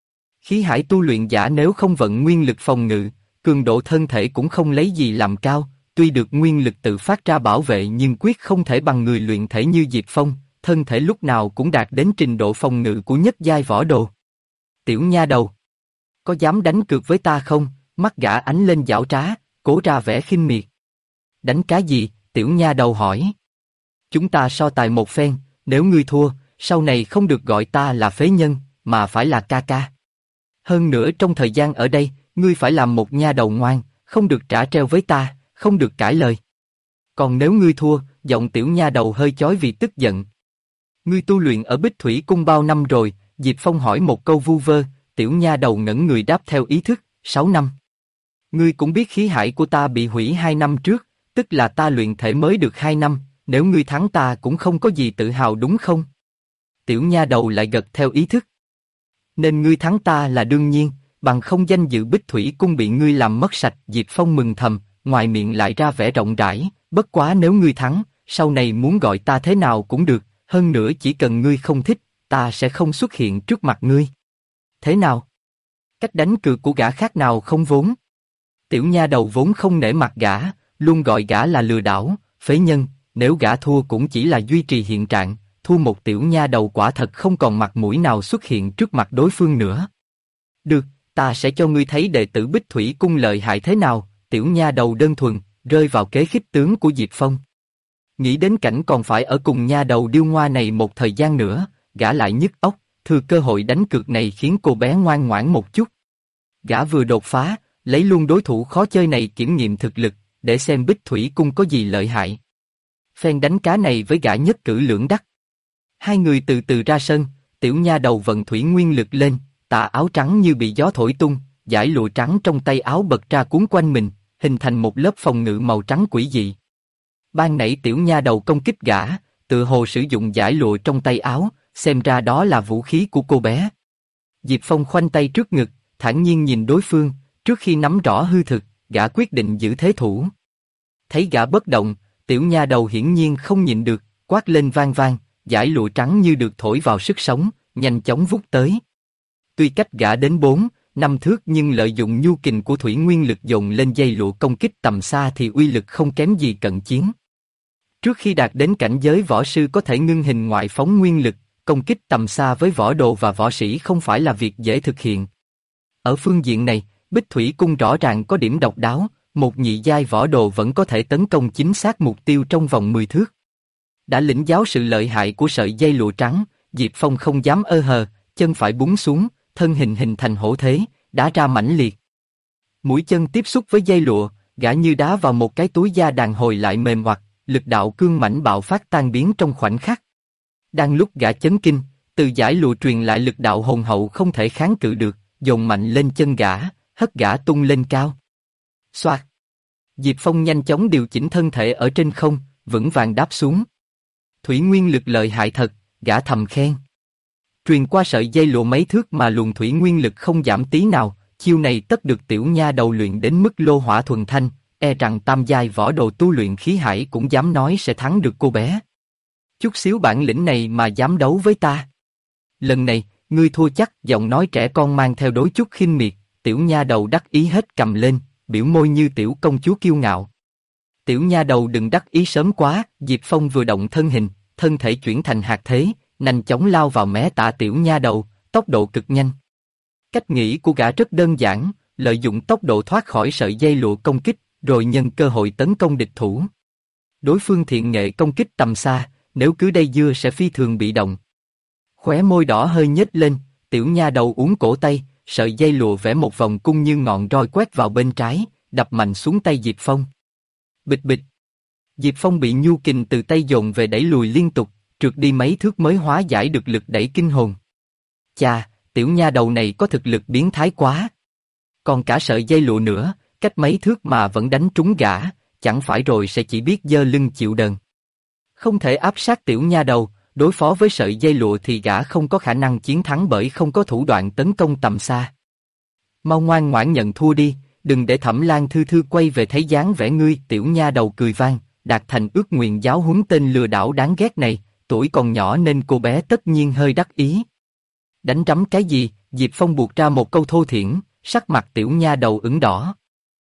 Khí hải tu luyện giả nếu không vận nguyên lực phòng ngự, cường độ thân thể cũng không lấy gì làm cao, tuy được nguyên lực tự phát ra bảo vệ nhưng quyết không thể bằng người luyện thể như Diệp Phong, thân thể lúc nào cũng đạt đến trình độ phòng ngự của nhất giai võ đồ. Tiểu nha đầu, có dám đánh cược với ta không? Mắt gã ánh lên giảo trá, cố ra vẻ khinh miệt. Đánh cái gì? Tiểu nha đầu hỏi. Chúng ta so tài một phen, nếu ngươi thua, sau này không được gọi ta là phế nhân, mà phải là ca ca. Hơn nữa trong thời gian ở đây, ngươi phải làm một nha đầu ngoan, không được trả treo với ta, không được cãi lời. Còn nếu ngươi thua, giọng tiểu nha đầu hơi chói vì tức giận. Ngươi tu luyện ở Bích Thủy Cung bao năm rồi? Diệp Phong hỏi một câu vu vơ, tiểu nha đầu ngẩn người đáp theo ý thức, 6 năm. Ngươi cũng biết khí hải của ta bị hủy 2 năm trước, tức là ta luyện thể mới được 2 năm, nếu ngươi thắng ta cũng không có gì tự hào đúng không? Tiểu nha đầu lại gật theo ý thức. Nên ngươi thắng ta là đương nhiên, bằng không danh dự Bích Thủy Cung bị ngươi làm mất sạch. Diệp Phong mừng thầm, ngoài miệng lại ra vẻ rộng rãi, bất quá nếu ngươi thắng, sau này muốn gọi ta thế nào cũng được, hơn nữa chỉ cần ngươi không thích, ta sẽ không xuất hiện trước mặt ngươi. Thế nào? Cách đánh cược của gã khác nào không vốn? Tiểu nha đầu vốn không nể mặt gã, luôn gọi gã là lừa đảo, phế nhân, nếu gã thua cũng chỉ là duy trì hiện trạng, thua một tiểu nha đầu quả thật không còn mặt mũi nào xuất hiện trước mặt đối phương nữa. Được, ta sẽ cho ngươi thấy đệ tử Bích Thủy Cung lợi hại thế nào. Tiểu nha đầu đơn thuần, rơi vào kế khích tướng của Diệp Phong. Nghĩ đến cảnh còn phải ở cùng nha đầu điêu ngoa này một thời gian nữa, gã lại nhức óc, thừa cơ hội đánh cược này khiến cô bé ngoan ngoãn một chút. Gã vừa đột phá, lấy luôn đối thủ khó chơi này kiểm nghiệm thực lực, để xem Bích Thủy Cung có gì lợi hại. Phen đánh cá này với gã nhất cử lưỡng đắc. Hai người từ từ ra sân, tiểu nha đầu vận thủy nguyên lực lên, tà áo trắng như bị gió thổi tung, dải lụa trắng trong tay áo bật ra cuốn quanh mình, hình thành một lớp phòng ngự màu trắng quỷ dị. Ban nãy tiểu nha đầu công kích gã, tự hồ sử dụng dải lụa trong tay áo, xem ra đó là vũ khí của cô bé. Diệp Phong khoanh tay trước ngực, thản nhiên nhìn đối phương, trước khi nắm rõ hư thực, gã quyết định giữ thế thủ. Thấy gã bất động, tiểu nha đầu hiển nhiên không nhịn được, quát lên vang vang, dải lụa trắng như được thổi vào sức sống, nhanh chóng vút tới. Tuy cách gã đến 4-5 thước nhưng lợi dụng nhu kình của thủy nguyên lực dồn lên dây lụa công kích tầm xa thì uy lực không kém gì cận chiến. Trước khi đạt đến cảnh giới võ sư có thể ngưng hình ngoại phóng nguyên lực, công kích tầm xa với võ đồ và võ sĩ không phải là việc dễ thực hiện. Ở phương diện này, Bích Thủy Cung rõ ràng có điểm độc đáo, một nhị giai võ đồ vẫn có thể tấn công chính xác mục tiêu trong vòng 10 thước. Đã lĩnh giáo sự lợi hại của sợi dây lụa trắng, Diệp Phong không dám ơ hờ, chân phải búng xuống, thân hình hình thành hổ thế, đá ra mãnh liệt. Mũi chân tiếp xúc với dây lụa, gã như đá vào một cái túi da đàn hồi lại mềm hoặc, lực đạo cương mãnh bạo phát tan biến trong khoảnh khắc. Đang lúc gã chấn kinh, từ dải lụa truyền lại lực đạo hùng hậu không thể kháng cự được, dồn mạnh lên chân gã, hất gã tung lên cao. Xoạt! Diệp Phong nhanh chóng điều chỉnh thân thể ở trên không, vững vàng đáp xuống. Thủy nguyên lực lợi hại thật, gã thầm khen. Truyền qua sợi dây lụa mấy thước mà luồng thủy nguyên lực không giảm tí nào, chiêu này tất được tiểu nha đầu luyện đến mức lô hỏa thuần thanh, e rằng tam giai võ đồ tu luyện khí hải cũng dám nói sẽ thắng được cô bé. Chút xíu bản lĩnh này mà dám đấu với ta. Lần này, ngươi thua chắc. Giọng nói trẻ con mang theo đối chút khinh miệt, tiểu nha đầu đắc ý hết cầm lên, biểu môi như tiểu công chúa kiêu ngạo. Tiểu nha đầu đừng đắc ý sớm quá. Diệp Phong vừa động thân hình, thân thể chuyển thành hạt thế, nhanh chóng lao vào mé tả tiểu nha đầu, tốc độ cực nhanh. Cách nghĩ của gã rất đơn giản, lợi dụng tốc độ thoát khỏi sợi dây lụa công kích, rồi nhân cơ hội tấn công địch thủ. Đối phương thiện nghệ công kích tầm xa, nếu cứ dây dưa sẽ phi thường bị động. Khóe môi đỏ hơi nhếch lên, tiểu nha đầu uốn cổ tay, sợi dây lụa vẽ một vòng cung như ngọn roi quét vào bên trái, đập mạnh xuống tay Diệp Phong. Bịch bịch. Diệp Phong bị nhu kình từ tay dồn về đẩy lùi liên tục, trượt đi mấy thước mới hóa giải được lực đẩy kinh hồn. Chà, tiểu nha đầu này có thực lực biến thái quá. Còn cả sợi dây lụa nữa, cách mấy thước mà vẫn đánh trúng gã, chẳng phải rồi sẽ chỉ biết giơ lưng chịu đờn. Không thể áp sát tiểu nha đầu, đối phó với sợi dây lụa thì gã không có khả năng chiến thắng bởi không có thủ đoạn tấn công tầm xa. Mau ngoan ngoãn nhận thua đi, đừng để Thẩm Lan Thư Thư quay về thấy dáng vẻ ngươi. Tiểu nha đầu cười vang, đạt thành ước nguyện giáo huấn tên lừa đảo đáng ghét này, tuổi còn nhỏ nên cô bé tất nhiên hơi đắc ý. Đánh rắm cái gì? Diệp Phong buộc ra một câu thô thiển, sắc mặt tiểu nha đầu ửng đỏ.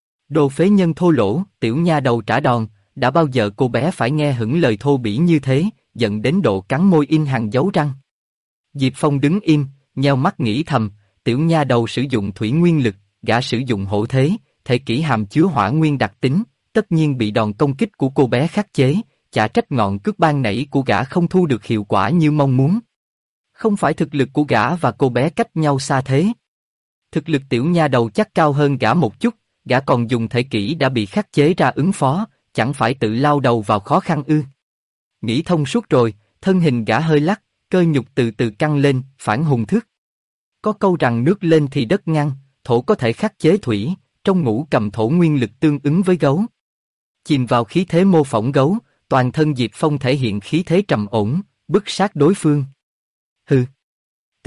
Đồ phế nhân thô lỗ. Tiểu nha đầu trả đòn, đã bao giờ cô bé phải nghe hững lời thô bỉ như thế, giận đến độ cắn môi in hàng dấu răng. Diệp Phong đứng im, nheo mắt nghĩ thầm, tiểu nha đầu sử dụng thủy nguyên lực, gã sử dụng hổ thế, thể kỹ hàm chứa hỏa nguyên đặc tính, tất nhiên bị đòn công kích của cô bé khắc chế, chả trách ngọn cước ban nãy của gã không thu được hiệu quả như mong muốn. Không phải thực lực của gã và cô bé cách nhau xa thế. Thực lực tiểu nha đầu chắc cao hơn gã một chút, gã còn dùng thể kỹ đã bị khắc chế ra ứng phó, chẳng phải tự lao đầu vào khó khăn ư? Nghĩ thông suốt rồi, thân hình gã hơi lắc, cơ nhục từ từ căng lên, phản hùng thức. Có câu rằng nước lên thì đất ngăn, thổ có thể khắc chế thủy, trong ngũ cầm thổ nguyên lực tương ứng với gấu. Chìm vào khí thế mô phỏng gấu, toàn thân Diệp Phong thể hiện khí thế trầm ổn, bức sát đối phương.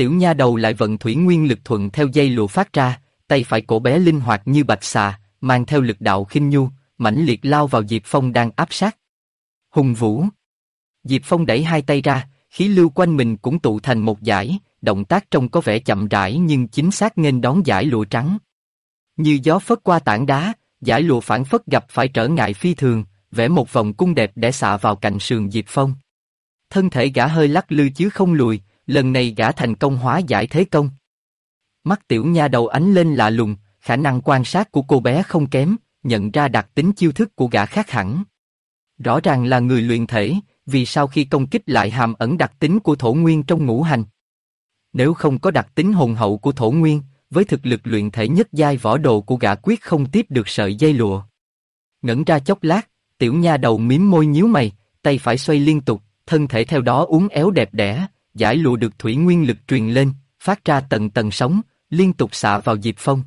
Tiểu nha đầu lại vận thủy nguyên lực thuận theo dây lụa phát ra, tay phải cổ bé linh hoạt như bạch xà, mang theo lực đạo khinh nhu, mãnh liệt lao vào Diệp Phong đang áp sát. Hùng vũ. Diệp Phong đẩy hai tay ra, khí lưu quanh mình cũng tụ thành một dải, động tác trông có vẻ chậm rãi nhưng chính xác nghênh đón dải lụa trắng. Như gió phất qua tảng đá, dải lụa phảng phất gặp phải trở ngại phi thường, vẽ một vòng cung đẹp để xạ vào cạnh sườn Diệp Phong. Thân thể gã hơi lắc lư chứ không lùi, lần này gã thành công hóa giải thế công. Mắt tiểu nha đầu ánh lên lạ lùng, khả năng quan sát của cô bé không kém, nhận ra đặc tính chiêu thức của gã khác hẳn. Rõ ràng là người luyện thể, vì sao khi công kích lại hàm ẩn đặc tính của thổ nguyên trong ngũ hành? Nếu không có đặc tính hùng hậu của thổ nguyên, với thực lực luyện thể nhất giai võ đồ của gã quyết không tiếp được sợi dây lụa. Ngẩn ra chốc lát, tiểu nha đầu mím môi nhíu mày, tay phải xoay liên tục, thân thể theo đó uốn éo đẹp đẽ, dải lụa được thủy nguyên lực truyền lên, phát ra tầng tầng sóng, liên tục xạ vào Diệp Phong.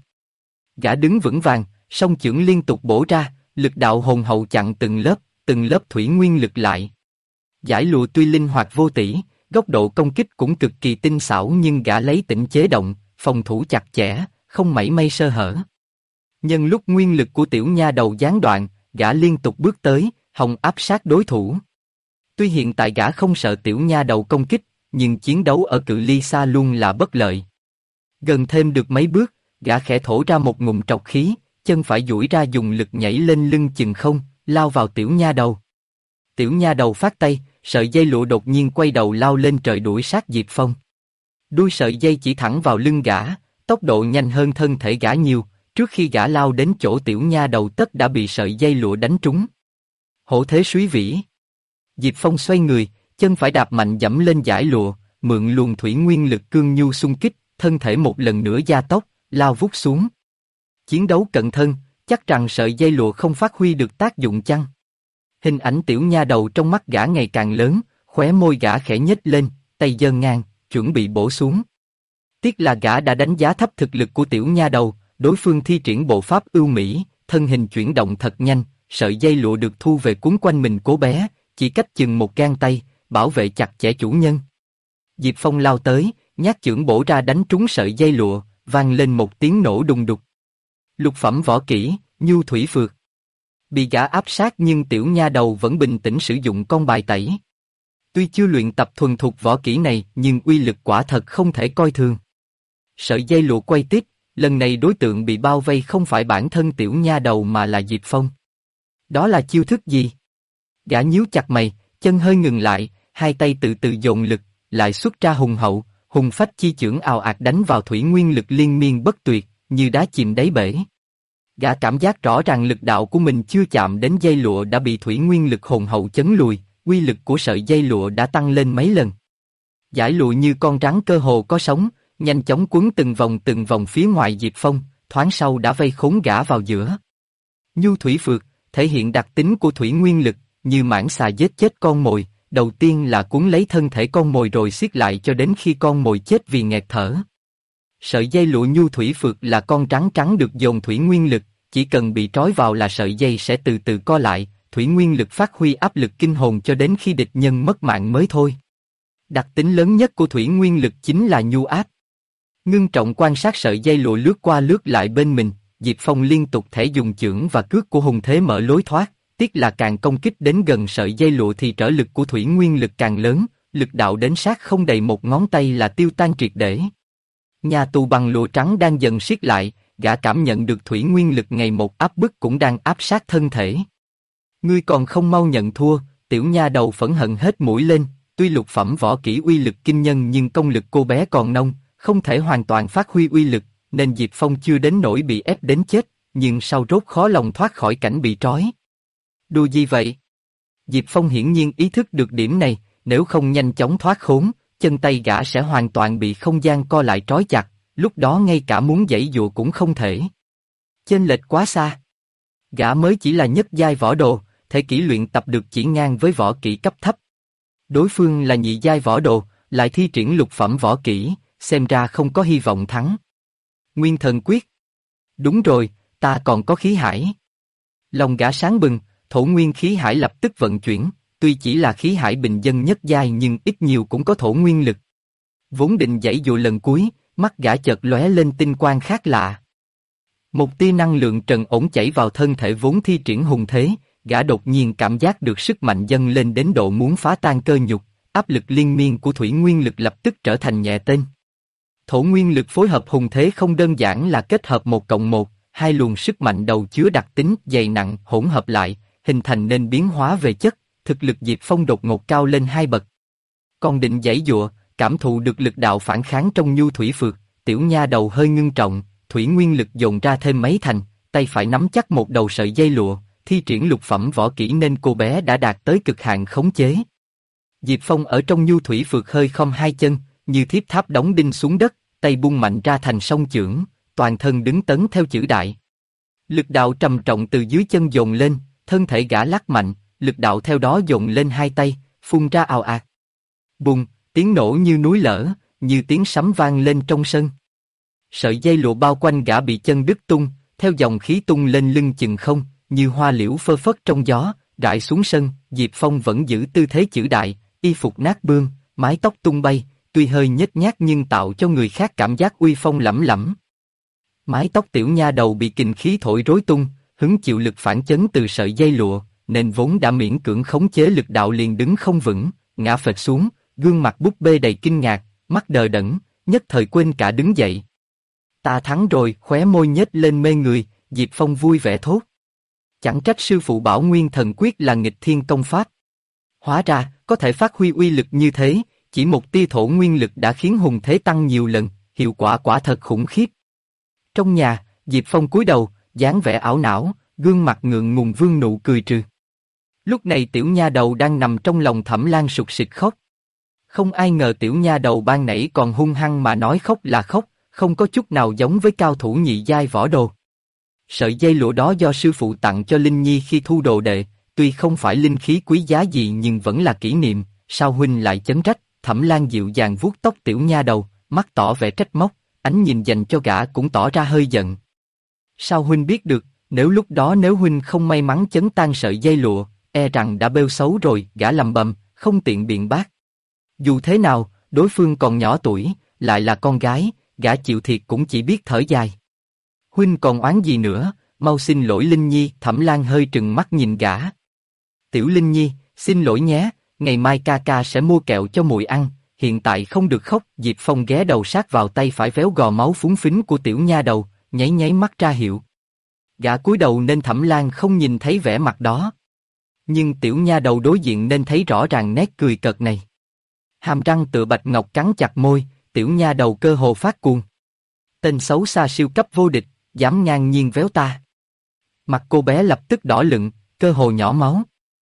Gã đứng vững vàng, song chưởng liên tục bổ ra, lực đạo hùng hậu chặn từng lớp thủy nguyên lực lại. Dải lụa tuy linh hoạt vô tỷ, góc độ công kích cũng cực kỳ tinh xảo nhưng gã lấy tĩnh chế động, phòng thủ chặt chẽ, không mảy may sơ hở. Nhân lúc nguyên lực của tiểu nha đầu gián đoạn, gã liên tục bước tới, hòng áp sát đối thủ. Tuy hiện tại gã không sợ tiểu nha đầu công kích, nhưng chiến đấu ở cự ly xa luôn là bất lợi. Gần thêm được mấy bước, gã khẽ thổ ra một ngụm trọc khí, chân phải duỗi ra dùng lực nhảy lên lưng chừng không, lao vào tiểu nha đầu. Tiểu nha đầu phát tay, sợi dây lụa đột nhiên quay đầu lao lên trời đuổi sát Diệp Phong. Đuôi sợi dây chỉ thẳng vào lưng gã, tốc độ nhanh hơn thân thể gã nhiều, trước khi gã lao đến chỗ tiểu nha đầu tất đã bị sợi dây lụa đánh trúng. Hổ thế súy vĩ. Diệp Phong xoay người, chân phải đạp mạnh dẫm lên dải lụa, mượn luồng thủy nguyên lực cương nhu xung kích, thân thể một lần nữa gia tốc, lao vút xuống. Chiến đấu cận thân, chắc rằng sợi dây lụa không phát huy được tác dụng chăng? Hình ảnh tiểu nha đầu trong mắt gã ngày càng lớn, khóe môi gã khẽ nhếch lên, tay giơ ngang, chuẩn bị bổ xuống. Tiếc là gã đã đánh giá thấp thực lực của tiểu nha đầu, đối phương thi triển bộ pháp ưu mỹ, thân hình chuyển động thật nhanh, sợi dây lụa được thu về cuốn quanh mình cố bé, chỉ cách chừng một gang tay, bảo vệ chặt chẽ chủ nhân. Diệp Phong lao tới, nhát chưởng bổ ra đánh trúng sợi dây lụa, vang lên một tiếng nổ đùng đục. Lục phẩm võ kỹ, Nhu Thủy Phược. Bị gã áp sát nhưng tiểu nha đầu vẫn bình tĩnh sử dụng con bài tẩy. Tuy chưa luyện tập thuần thục võ kỹ này nhưng uy lực quả thật không thể coi thường. Sợi dây lụa quay tiếp, lần này đối tượng bị bao vây không phải bản thân tiểu nha đầu mà là Diệp Phong. Đó là chiêu thức gì? Gã nhíu chặt mày, chân hơi ngừng lại, hai tay từ từ dồn lực, lại xuất ra hùng hậu, hùng phách chi chưởng ào ạt đánh vào thủy nguyên lực liên miên bất tuyệt, như đá chìm đáy bể. Gã cảm giác rõ ràng lực đạo của mình chưa chạm đến dây lụa đã bị thủy nguyên lực hùng hậu chấn lùi, uy lực của sợi dây lụa đã tăng lên mấy lần. Dải lụa như con rắn cơ hồ có sống, nhanh chóng quấn từng vòng phía ngoài Diệp Phong, thoáng sau đã vây khốn gã vào giữa. Nhu Thủy Phược thể hiện đặc tính của thủy nguyên lực, như mãng xà giết chết con mồi, đầu tiên là cuốn lấy thân thể con mồi rồi siết lại cho đến khi con mồi chết vì nghẹt thở. Sợi dây lụa Nhu Thủy Phược là con rắn trắng được dồn thủy nguyên lực, chỉ cần bị trói vào là sợi dây sẽ từ từ co lại, thủy nguyên lực phát huy áp lực kinh hồn cho đến khi địch nhân mất mạng mới thôi. Đặc tính lớn nhất của thủy nguyên lực chính là nhu áp. Ngưng trọng quan sát sợi dây lụa lướt qua lướt lại bên mình, Diệp Phong liên tục thể dùng chưởng và cước của hùng thế mở lối thoát, tiếc là càng công kích đến gần sợi dây lụa thì trở lực của thủy nguyên lực càng lớn, lực đạo đến sát không đầy một ngón tay là tiêu tan triệt để. Nhà tù bằng lụa trắng đang dần siết lại, gã cảm nhận được thủy nguyên lực ngày một áp bức cũng đang áp sát thân thể. Ngươi còn không mau nhận thua, tiểu nha đầu phẫn hận hết mũi lên, tuy lục phẩm võ kỹ uy lực kinh nhân nhưng công lực cô bé còn nông, không thể hoàn toàn phát huy uy lực, nên Diệp Phong chưa đến nỗi bị ép đến chết, nhưng sau rốt khó lòng thoát khỏi cảnh bị trói. Đùa gì vậy? Diệp Phong hiển nhiên ý thức được điểm này, nếu không nhanh chóng thoát khốn, chân tay gã sẽ hoàn toàn bị không gian co lại trói chặt, lúc đó ngay cả muốn giãy giụa cũng không thể. Chênh lệch quá xa. Gã mới chỉ là nhất giai võ đồ, thể kỹ luyện tập được chỉ ngang với võ kỹ cấp thấp. Đối phương là nhị giai võ đồ, lại thi triển lục phẩm võ kỹ, xem ra không có hy vọng thắng. Nguyên Thần Quyết. Đúng rồi, ta còn có khí hải. Lòng gã sáng bừng, thổ nguyên khí hải lập tức vận chuyển, tuy chỉ là khí hải bình dân nhất giai nhưng ít nhiều cũng có thổ nguyên lực. Vốn định giãy dụa lần cuối, mắt gã chợt lóe lên tinh quang khác lạ. Một tia năng lượng trần ổn chảy vào thân thể vốn thi triển hùng thế, gã đột nhiên cảm giác được sức mạnh dâng lên đến độ muốn phá tan cơ nhục, áp lực liên miên của thủy nguyên lực lập tức trở thành nhẹ tên. Thổ nguyên lực phối hợp hùng thế không đơn giản là kết hợp 1+1, hai luồng sức mạnh đầu chứa đặc tính dày nặng hỗn hợp lại, hình thành nên biến hóa về chất, thực lực Diệp Phong đột ngột cao lên 2 bậc. Còn định giãy giụa, cảm thụ được lực đạo phản kháng trong nhu thủy phược, tiểu nha đầu hơi ngưng trọng, thủy nguyên lực dồn ra thêm mấy thành, tay phải nắm chắc một đầu sợi dây lụa, thi triển lục phẩm võ kỹ nên cô bé đã đạt tới cực hạn khống chế. Diệp Phong ở trong nhu thủy phược hơi khom hai chân, như thiếp tháp đóng đinh xuống đất, tay bung mạnh ra thành song chưởng, toàn thân đứng tấn theo chữ đại. Lực đạo trầm trọng từ dưới chân dồn lên, thân thể gã lắc mạnh, lực đạo theo đó dồn lên hai tay, phun ra ào ạt. Bùng, tiếng nổ như núi lở, như tiếng sấm vang lên trong sân. Sợi dây lụa bao quanh gã bị chân đứt tung, theo dòng khí tung lên lưng chừng không, như hoa liễu phơ phất trong gió, rải xuống sân. Diệp Phong vẫn giữ tư thế chữ đại, y phục nát bươm, mái tóc tung bay, tuy hơi nhếch nhác nhưng tạo cho người khác cảm giác uy phong lẫm lẫm. Mái tóc tiểu nha đầu bị kình khí thổi rối tung, hứng chịu lực phản chấn từ sợi dây lụa, nên vốn đã miễn cưỡng khống chế lực đạo liền đứng không vững, ngã phịch xuống, gương mặt búp bê đầy kinh ngạc, mắt đờ đẫn, nhất thời quên cả đứng dậy. Ta thắng rồi, khóe môi nhếch lên mê người, Diệp Phong vui vẻ thốt. Chẳng trách sư phụ bảo Nguyên Thần Quyết là nghịch thiên công pháp. Hóa ra, có thể phát huy uy lực như thế, chỉ một tia thổ nguyên lực đã khiến hùng thế tăng nhiều lần, hiệu quả quả thật khủng khiếp. Trong nhà, Diệp Phong cúi đầu, dáng vẻ ảo não, gương mặt ngượng ngùng vương nụ cười trừ. Lúc này tiểu nha đầu đang nằm trong lòng Thẩm Lan sụt sịt khóc. Không ai ngờ tiểu nha đầu ban nãy còn hung hăng mà nói khóc là khóc, không có chút nào giống với cao thủ nhị giai võ đồ. Sợi dây lụa đó do sư phụ tặng cho Linh Nhi khi thu đồ đệ, tuy không phải linh khí quý giá gì nhưng vẫn là kỷ niệm, sao huynh lại chấn trách? Thẩm Lan dịu dàng vuốt tóc tiểu nha đầu, mắt tỏ vẻ trách móc, ánh nhìn dành cho gã cũng tỏ ra hơi giận. Sao huynh biết được, nếu huynh không may mắn chấn tan sợi dây lụa, e rằng đã bêu xấu rồi, gã lầm bầm, không tiện biện bác. Dù thế nào, đối phương còn nhỏ tuổi, lại là con gái, gã chịu thiệt cũng chỉ biết thở dài. Huynh còn oán gì nữa, mau xin lỗi Linh Nhi. Thẩm Lan hơi trừng mắt nhìn gã. Tiểu Linh Nhi, xin lỗi nhé, ngày mai ca ca sẽ mua kẹo cho muội ăn, hiện tại không được khóc. Diệp Phong ghé đầu sát vào tay phải véo gò máu phúng phính của tiểu nha đầu, nháy nháy mắt ra hiệu. Gã cúi đầu nên Thẩm Lan không nhìn thấy vẻ mặt đó. Nhưng tiểu nha đầu đối diện nên thấy rõ ràng nét cười cợt này. Hàm răng tựa bạch ngọc cắn chặt môi, tiểu nha đầu cơ hồ phát cuồng. Tên xấu xa siêu cấp vô địch, dám ngang nhiên véo ta. Mặt cô bé lập tức đỏ lựng, cơ hồ nhỏ máu.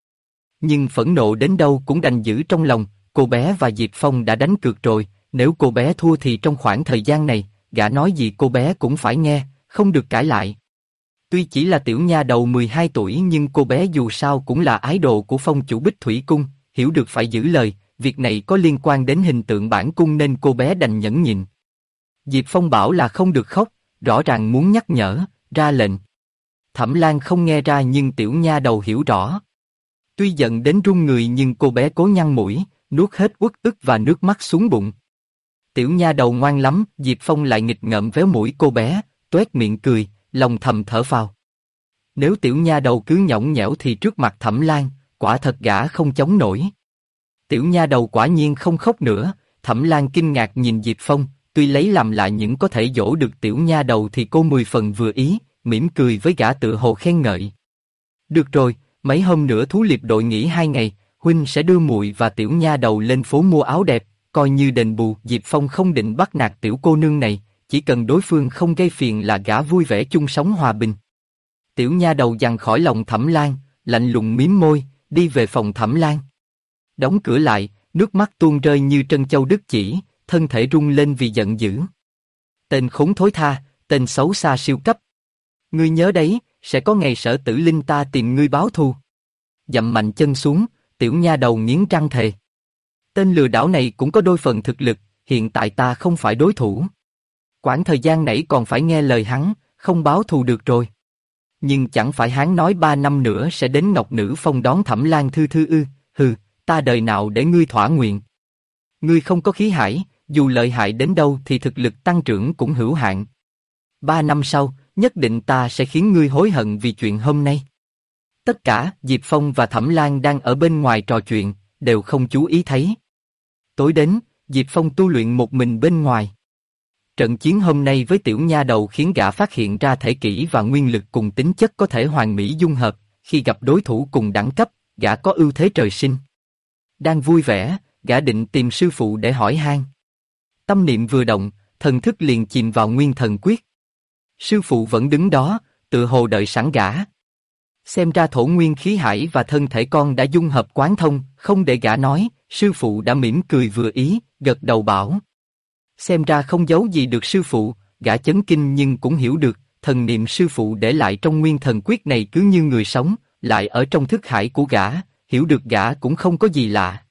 Nhưng phẫn nộ đến đâu cũng đành giữ trong lòng, cô bé và Diệp Phong đã đánh cược rồi, nếu cô bé thua thì trong khoảng thời gian này, gã nói gì cô bé cũng phải nghe, không được cãi lại. Tuy chỉ là tiểu nha đầu 12 tuổi nhưng cô bé dù sao cũng là ái đồ của phong chủ Bích Thủy Cung, hiểu được phải giữ lời, việc này có liên quan đến hình tượng bản cung nên cô bé đành nhẫn nhịn. Diệp Phong bảo là không được khóc, rõ ràng muốn nhắc nhở, ra lệnh. Thẩm Lan không nghe ra nhưng tiểu nha đầu hiểu rõ. Tuy giận đến run người nhưng cô bé cố nhăn mũi, nuốt hết uất ức và nước mắt xuống bụng. Tiểu nha đầu ngoan lắm, Diệp Phong lại nghịch ngợm véo mũi cô bé, toét miệng cười, lòng thầm thở phào. Nếu tiểu nha đầu cứ nhõng nhẽo thì trước mặt Thẩm Lan, quả thật gã không chống nổi. Tiểu nha đầu quả nhiên không khóc nữa, Thẩm Lan kinh ngạc nhìn Diệp Phong, tuy lấy làm lại những có thể dỗ được tiểu nha đầu thì cô 10 phần vừa ý, mỉm cười với gã tựa hồ khen ngợi. Được rồi, mấy hôm nữa thú liệp đội nghỉ 2 ngày, huynh sẽ đưa muội và tiểu nha đầu lên phố mua áo đẹp, coi như đền bù. Diệp Phong không định bắt nạt tiểu cô nương này, chỉ cần đối phương không gây phiền là gã vui vẻ chung sống hòa bình. Tiểu nha đầu giằng khỏi lòng Thẩm Lan, lạnh lùng mím môi, đi về phòng Thẩm Lan. Đóng cửa lại, nước mắt tuôn rơi như trân châu đứt chỉ, thân thể rung lên vì giận dữ. Tên khốn thối tha, tên xấu xa siêu cấp. Ngươi nhớ đấy, sẽ có ngày Sở Tử Linh ta tìm ngươi báo thù. Dậm mạnh chân xuống, tiểu nha đầu nghiến răng thề. Tên lừa đảo này cũng có đôi phần thực lực, hiện tại ta không phải đối thủ. Quãng thời gian nãy còn phải nghe lời hắn, không báo thù được rồi. Nhưng chẳng phải hắn nói 3 năm nữa sẽ đến Ngọc Nữ Phong đón Thẩm Lan thư thư ư? Hừ, ta đời nào để ngươi thỏa nguyện. Ngươi không có khí hải, dù lợi hại đến đâu thì thực lực tăng trưởng cũng hữu hạn. 3 năm sau, nhất định ta sẽ khiến ngươi hối hận vì chuyện hôm nay. Tất cả, Diệp Phong và Thẩm Lan đang ở bên ngoài trò chuyện, đều không chú ý thấy. Tối đến, Diệp Phong tu luyện một mình bên ngoài. Trận chiến hôm nay với tiểu nha đầu khiến gã phát hiện ra thể kỷ và nguyên lực cùng tính chất có thể hoàn mỹ dung hợp, khi gặp đối thủ cùng đẳng cấp, gã có ưu thế trời sinh. Đang vui vẻ, gã định tìm sư phụ để hỏi han. Tâm niệm vừa động, thần thức liền chìm vào nguyên thần quyết. Sư phụ vẫn đứng đó, tự hồ đợi sẵn gã. Xem ra thổ nguyên khí hải và thân thể con đã dung hợp quán thông, không để gã nói, sư phụ đã mỉm cười vừa ý, gật đầu bảo. Xem ra không giấu gì được sư phụ, gã chấn kinh nhưng cũng hiểu được, thần niệm sư phụ để lại trong nguyên thần quyết này cứ như người sống, lại ở trong thức hải của gã, hiểu được gã cũng không có gì lạ.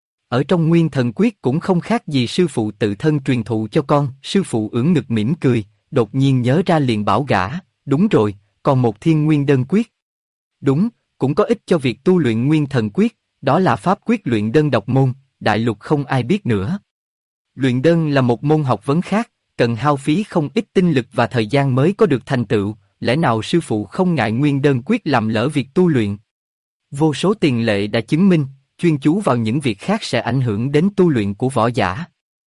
Ở trong nguyên thần quyết cũng không khác gì sư phụ tự thân truyền thụ cho con, sư phụ ưỡn ngực mỉm cười, đột nhiên nhớ ra liền bảo gã, đúng rồi, còn một thiên nguyên đơn quyết. Đúng, cũng có ích cho việc tu luyện nguyên thần quyết, đó là pháp quyết luyện đơn độc môn, đại lục không ai biết nữa. Luyện đơn là một môn học vấn khác, cần hao phí không ít tinh lực và thời gian mới có được thành tựu, lẽ nào sư phụ không ngại nguyên đơn quyết làm lỡ việc tu luyện? Vô số tiền lệ đã chứng minh, chuyên chú vào những việc khác sẽ ảnh hưởng đến tu luyện của võ giả.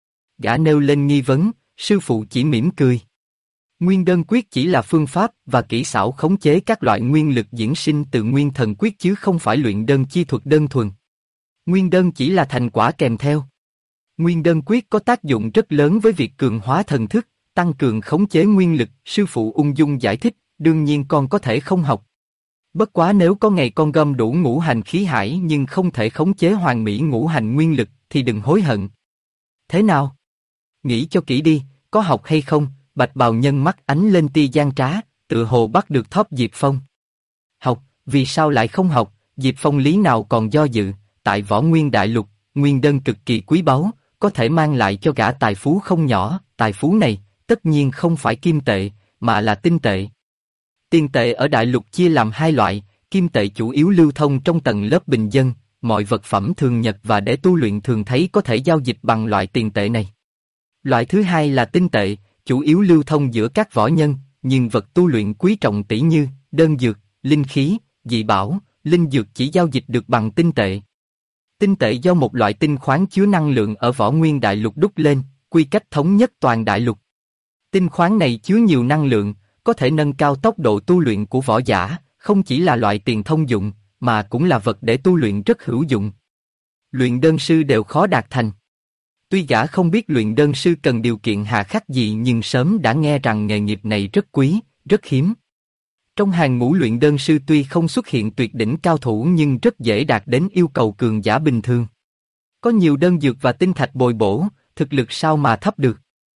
Gã nêu lên nghi vấn, sư phụ chỉ mỉm cười. Nguyên đơn quyết chỉ là phương pháp và kỹ xảo khống chế các loại nguyên lực diễn sinh từ nguyên thần quyết chứ không phải luyện đơn chi thuật đơn thuần. Nguyên đơn chỉ là thành quả kèm theo. Nguyên đơn quyết có tác dụng rất lớn với việc cường hóa thần thức, tăng cường khống chế nguyên lực, sư phụ ung dung giải thích, đương nhiên con có thể không học. Bất quá nếu có ngày con gom đủ ngũ hành khí hải nhưng không thể khống chế hoàn mỹ ngũ hành nguyên lực thì đừng hối hận. Thế nào? Nghĩ cho kỹ đi, có học hay không? Bạch bào nhân mắt ánh lên tia gian trá, tự hồ bắt được thóp Diệp Phong. Học, vì sao lại không học? Diệp Phong lý nào còn do dự, tại Võ Nguyên Đại Lục, nguyên đơn cực kỳ quý báu, có thể mang lại cho gã tài phú không nhỏ, tài phú này, tất nhiên không phải kim tệ, mà là tinh tệ. Tiền tệ ở Đại Lục chia làm hai loại, kim tệ chủ yếu lưu thông trong tầng lớp bình dân, mọi vật phẩm thường nhật và để tu luyện thường thấy có thể giao dịch bằng loại tiền tệ này. Loại thứ hai là tinh tệ, chủ yếu lưu thông giữa các võ nhân, nhưng vật tu luyện quý trọng tỷ như đơn dược, linh khí, dị bảo, linh dược chỉ giao dịch được bằng tinh tệ. Tinh tệ do một loại tinh khoáng chứa năng lượng ở Võ Nguyên Đại Lục đúc lên, quy cách thống nhất toàn đại lục. Tinh khoáng này chứa nhiều năng lượng, có thể nâng cao tốc độ tu luyện của võ giả, không chỉ là loại tiền thông dụng, mà cũng là vật để tu luyện rất hữu dụng. Luyện đơn sư đều khó đạt thành. Tuy gã không biết luyện đơn sư cần điều kiện hà khắc gì nhưng sớm đã nghe rằng nghề nghiệp này rất quý, rất hiếm. Trong hàng ngũ luyện đơn sư tuy không xuất hiện tuyệt đỉnh cao thủ nhưng rất dễ đạt đến yêu cầu cường giả bình thường. Có nhiều đơn dược và tinh thạch bồi bổ, thực lực sao mà thấp được.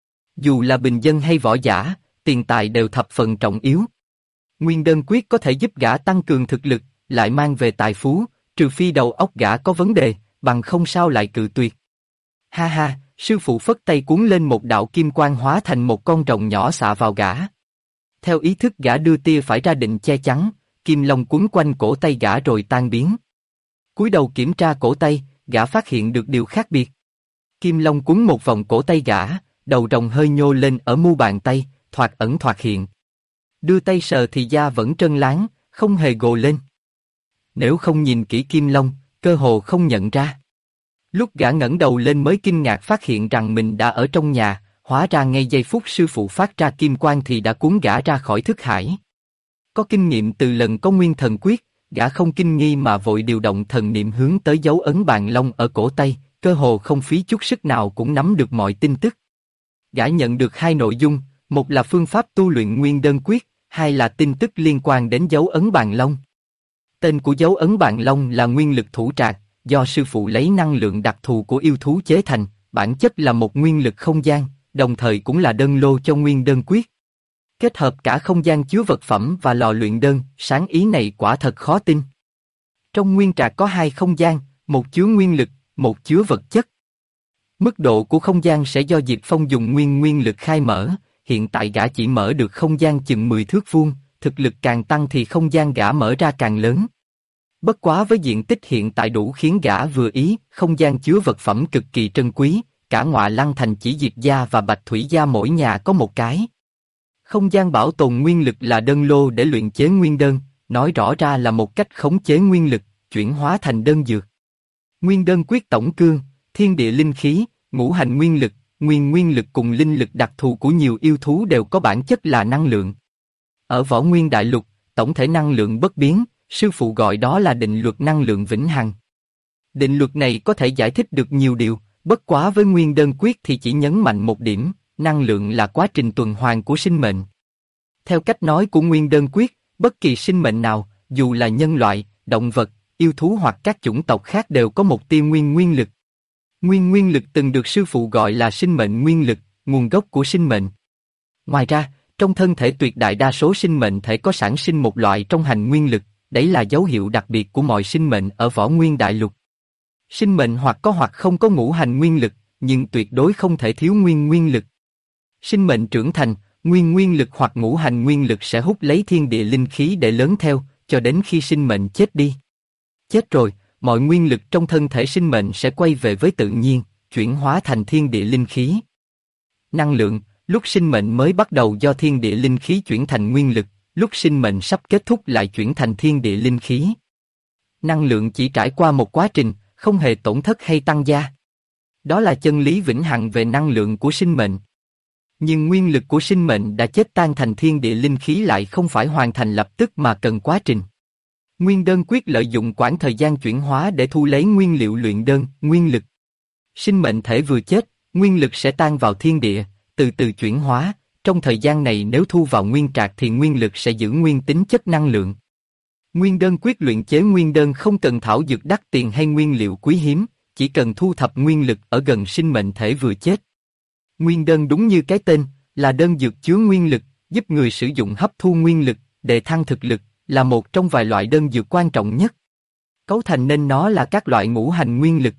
Dù là bình dân hay võ giả, tiền tài đều thập phần trọng yếu. Nguyên đơn quyết có thể giúp gã tăng cường thực lực, lại mang về tài phú, trừ phi đầu óc gã có vấn đề, bằng không sao lại cự tuyệt. Ha ha, sư phụ phất tay cuốn lên một đạo kim quang hóa thành một con rồng nhỏ xạ vào gã. Theo ý thức gã đưa tia phải ra định che chắn, kim long quấn quanh cổ tay gã rồi tan biến. Cúi đầu kiểm tra cổ tay, gã phát hiện được điều khác biệt. Kim long quấn một vòng cổ tay gã, đầu rồng hơi nhô lên ở mu bàn tay, thoạt ẩn thoạt hiện. Đưa tay sờ thì da vẫn trơn láng, không hề gồ lên. Nếu không nhìn kỹ kim long, cơ hồ không nhận ra. Lúc gã ngẩng đầu lên mới kinh ngạc phát hiện rằng mình đã ở trong nhà, hóa ra ngay giây phút sư phụ phát ra kim quang thì đã cuốn gã ra khỏi thức hải. Có kinh nghiệm từ lần có nguyên thần quyết, gã không kinh nghi mà vội điều động thần niệm hướng tới dấu ấn bàn long ở cổ tay, cơ hồ không phí chút sức nào cũng nắm được mọi tin tức. Gã nhận được hai nội dung, một là phương pháp tu luyện nguyên đơn quyết, hai là tin tức liên quan đến dấu ấn bàn long. Tên của dấu ấn bàn long là nguyên lực thủ trạc, do sư phụ lấy năng lượng đặc thù của yêu thú chế thành, bản chất là một nguyên lực không gian, đồng thời cũng là đơn lô cho nguyên đơn quyết. Kết hợp cả không gian chứa vật phẩm và lò luyện đơn, sáng ý này quả thật khó tin. Trong nguyên trạc có hai không gian, một chứa nguyên lực, một chứa vật chất. Mức độ của không gian sẽ do Diệp Phong dùng nguyên lực khai mở, hiện tại gã chỉ mở được không gian chừng 10 thước vuông, thực lực càng tăng thì không gian gã mở ra càng lớn. Bất quá với diện tích hiện tại đủ khiến gã vừa ý, không gian chứa vật phẩm cực kỳ trân quý, cả Ngọa Lăng thành chỉ Diệp gia và Bạch Thủy gia mỗi nhà có một cái. Không gian bảo tồn nguyên lực là đơn lô để luyện chế nguyên đơn, nói rõ ra là một cách khống chế nguyên lực, chuyển hóa thành đơn dược. Nguyên đơn quyết tổng cương, thiên địa linh khí, ngũ hành nguyên lực, nguyên lực cùng linh lực đặc thù của nhiều yêu thú đều có bản chất là năng lượng. Ở Võ Nguyên Đại Lục, tổng thể năng lượng bất biến, sư phụ gọi đó là định luật năng lượng vĩnh hằng. Định luật này có thể giải thích được nhiều điều, bất quá với nguyên đơn quyết thì chỉ nhấn mạnh một điểm, năng lượng là quá trình tuần hoàn của sinh mệnh. Theo cách nói của nguyên đơn quyết, bất kỳ sinh mệnh nào, dù là nhân loại, động vật, yêu thú hoặc các chủng tộc khác đều có một tia nguyên lực. Nguyên lực từng được sư phụ gọi là sinh mệnh nguyên lực, nguồn gốc của sinh mệnh. Ngoài ra, trong thân thể tuyệt đại đa số sinh mệnh thể có sản sinh một loại trong hành nguyên lực, đấy là dấu hiệu đặc biệt của mọi sinh mệnh ở Võ Nguyên Đại Lục. Sinh mệnh hoặc có hoặc không có ngũ hành nguyên lực, nhưng tuyệt đối không thể thiếu nguyên lực. Sinh mệnh trưởng thành, nguyên lực hoặc ngũ hành nguyên lực sẽ hút lấy thiên địa linh khí để lớn theo, cho đến khi sinh mệnh chết đi. Chết rồi, mọi nguyên lực trong thân thể sinh mệnh sẽ quay về với tự nhiên, chuyển hóa thành thiên địa linh khí. Năng lượng, lúc sinh mệnh mới bắt đầu do thiên địa linh khí chuyển thành nguyên lực, lúc sinh mệnh sắp kết thúc lại chuyển thành thiên địa linh khí. Năng lượng chỉ trải qua một quá trình, không hề tổn thất hay tăng gia. Đó là chân lý vĩnh hằng về năng lượng của sinh mệnh. Nhưng nguyên lực của sinh mệnh đã chết tan thành thiên địa linh khí lại không phải hoàn thành lập tức mà cần quá trình. Nguyên đơn quyết lợi dụng quãng thời gian chuyển hóa để thu lấy nguyên liệu luyện đơn, nguyên lực. Sinh mệnh thể vừa chết, nguyên lực sẽ tan vào thiên địa, từ từ chuyển hóa. Trong thời gian này nếu thu vào nguyên trạc thì nguyên lực sẽ giữ nguyên tính chất năng lượng. Nguyên đơn quyết luyện chế nguyên đơn không cần thảo dược đắt tiền hay nguyên liệu quý hiếm, chỉ cần thu thập nguyên lực ở gần sinh mệnh thể vừa chết. Nguyên đơn đúng như cái tên, là đơn dược chứa nguyên lực, giúp người sử dụng hấp thu nguyên lực, đề thăng thực lực, là một trong vài loại đơn dược quan trọng nhất. Cấu thành nên nó là các loại ngũ hành nguyên lực.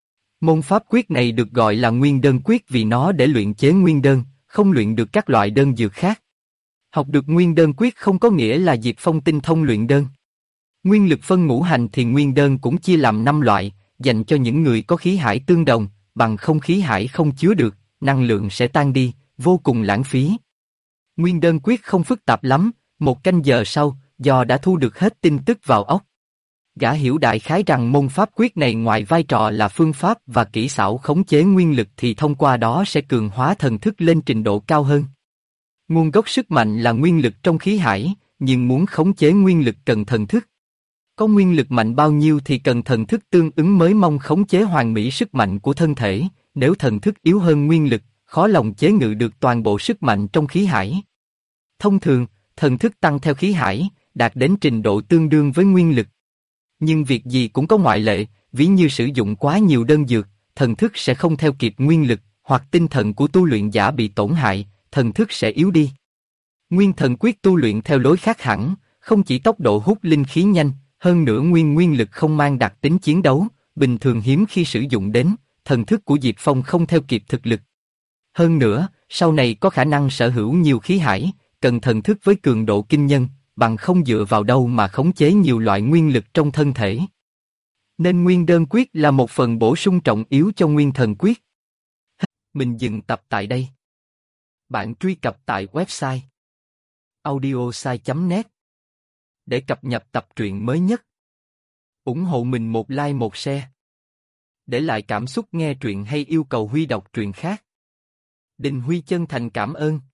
Môn pháp quyết này được gọi là nguyên đơn quyết vì nó để luyện chế nguyên đơn, không luyện được các loại đơn dược khác. Học được nguyên đơn quyết không có nghĩa là Diệp Phong tinh thông luyện đơn. Nguyên lực phân ngũ hành thì nguyên đơn cũng chia làm 5 loại, dành cho những người có khí hải tương đồng, bằng không khí hải không chứa được, năng lượng sẽ tan đi, vô cùng lãng phí. Nguyên đơn quyết không phức tạp lắm, 1 canh giờ sau, do đã thu được hết tin tức vào óc. Gã hiểu đại khái rằng môn pháp quyết này ngoài vai trò là phương pháp và kỹ xảo khống chế nguyên lực thì thông qua đó sẽ cường hóa thần thức lên trình độ cao hơn. Nguồn gốc sức mạnh là nguyên lực trong khí hải, nhưng muốn khống chế nguyên lực cần thần thức. Có nguyên lực mạnh bao nhiêu thì cần thần thức tương ứng mới mong khống chế hoàn mỹ sức mạnh của thân thể, nếu thần thức yếu hơn nguyên lực, khó lòng chế ngự được toàn bộ sức mạnh trong khí hải. Thông thường, thần thức tăng theo khí hải, đạt đến trình độ tương đương với nguyên lực. Nhưng việc gì cũng có ngoại lệ, ví như sử dụng quá nhiều đơn dược, thần thức sẽ không theo kịp nguyên lực, hoặc tinh thần của tu luyện giả bị tổn hại, thần thức sẽ yếu đi. Nguyên thần quyết tu luyện theo lối khác hẳn, không chỉ tốc độ hút linh khí nhanh, hơn nữa nguyên lực không mang đặc tính chiến đấu, bình thường hiếm khi sử dụng đến, thần thức của Diệp Phong không theo kịp thực lực. Hơn nữa, sau này có khả năng sở hữu nhiều khí hải, cần thần thức với cường độ kinh nhân, bằng không dựa vào đâu mà khống chế nhiều loại nguyên lực trong thân thể. Nên nguyên đơn quyết là một phần bổ sung trọng yếu cho nguyên thần quyết. Mình dừng tập tại đây. Bạn truy cập tại website audiosai.net để cập nhật tập truyện mới nhất. Ủng hộ mình một like một share. Để lại cảm xúc nghe truyện hay yêu cầu Huy đọc truyện khác. Đình Huy chân thành cảm ơn.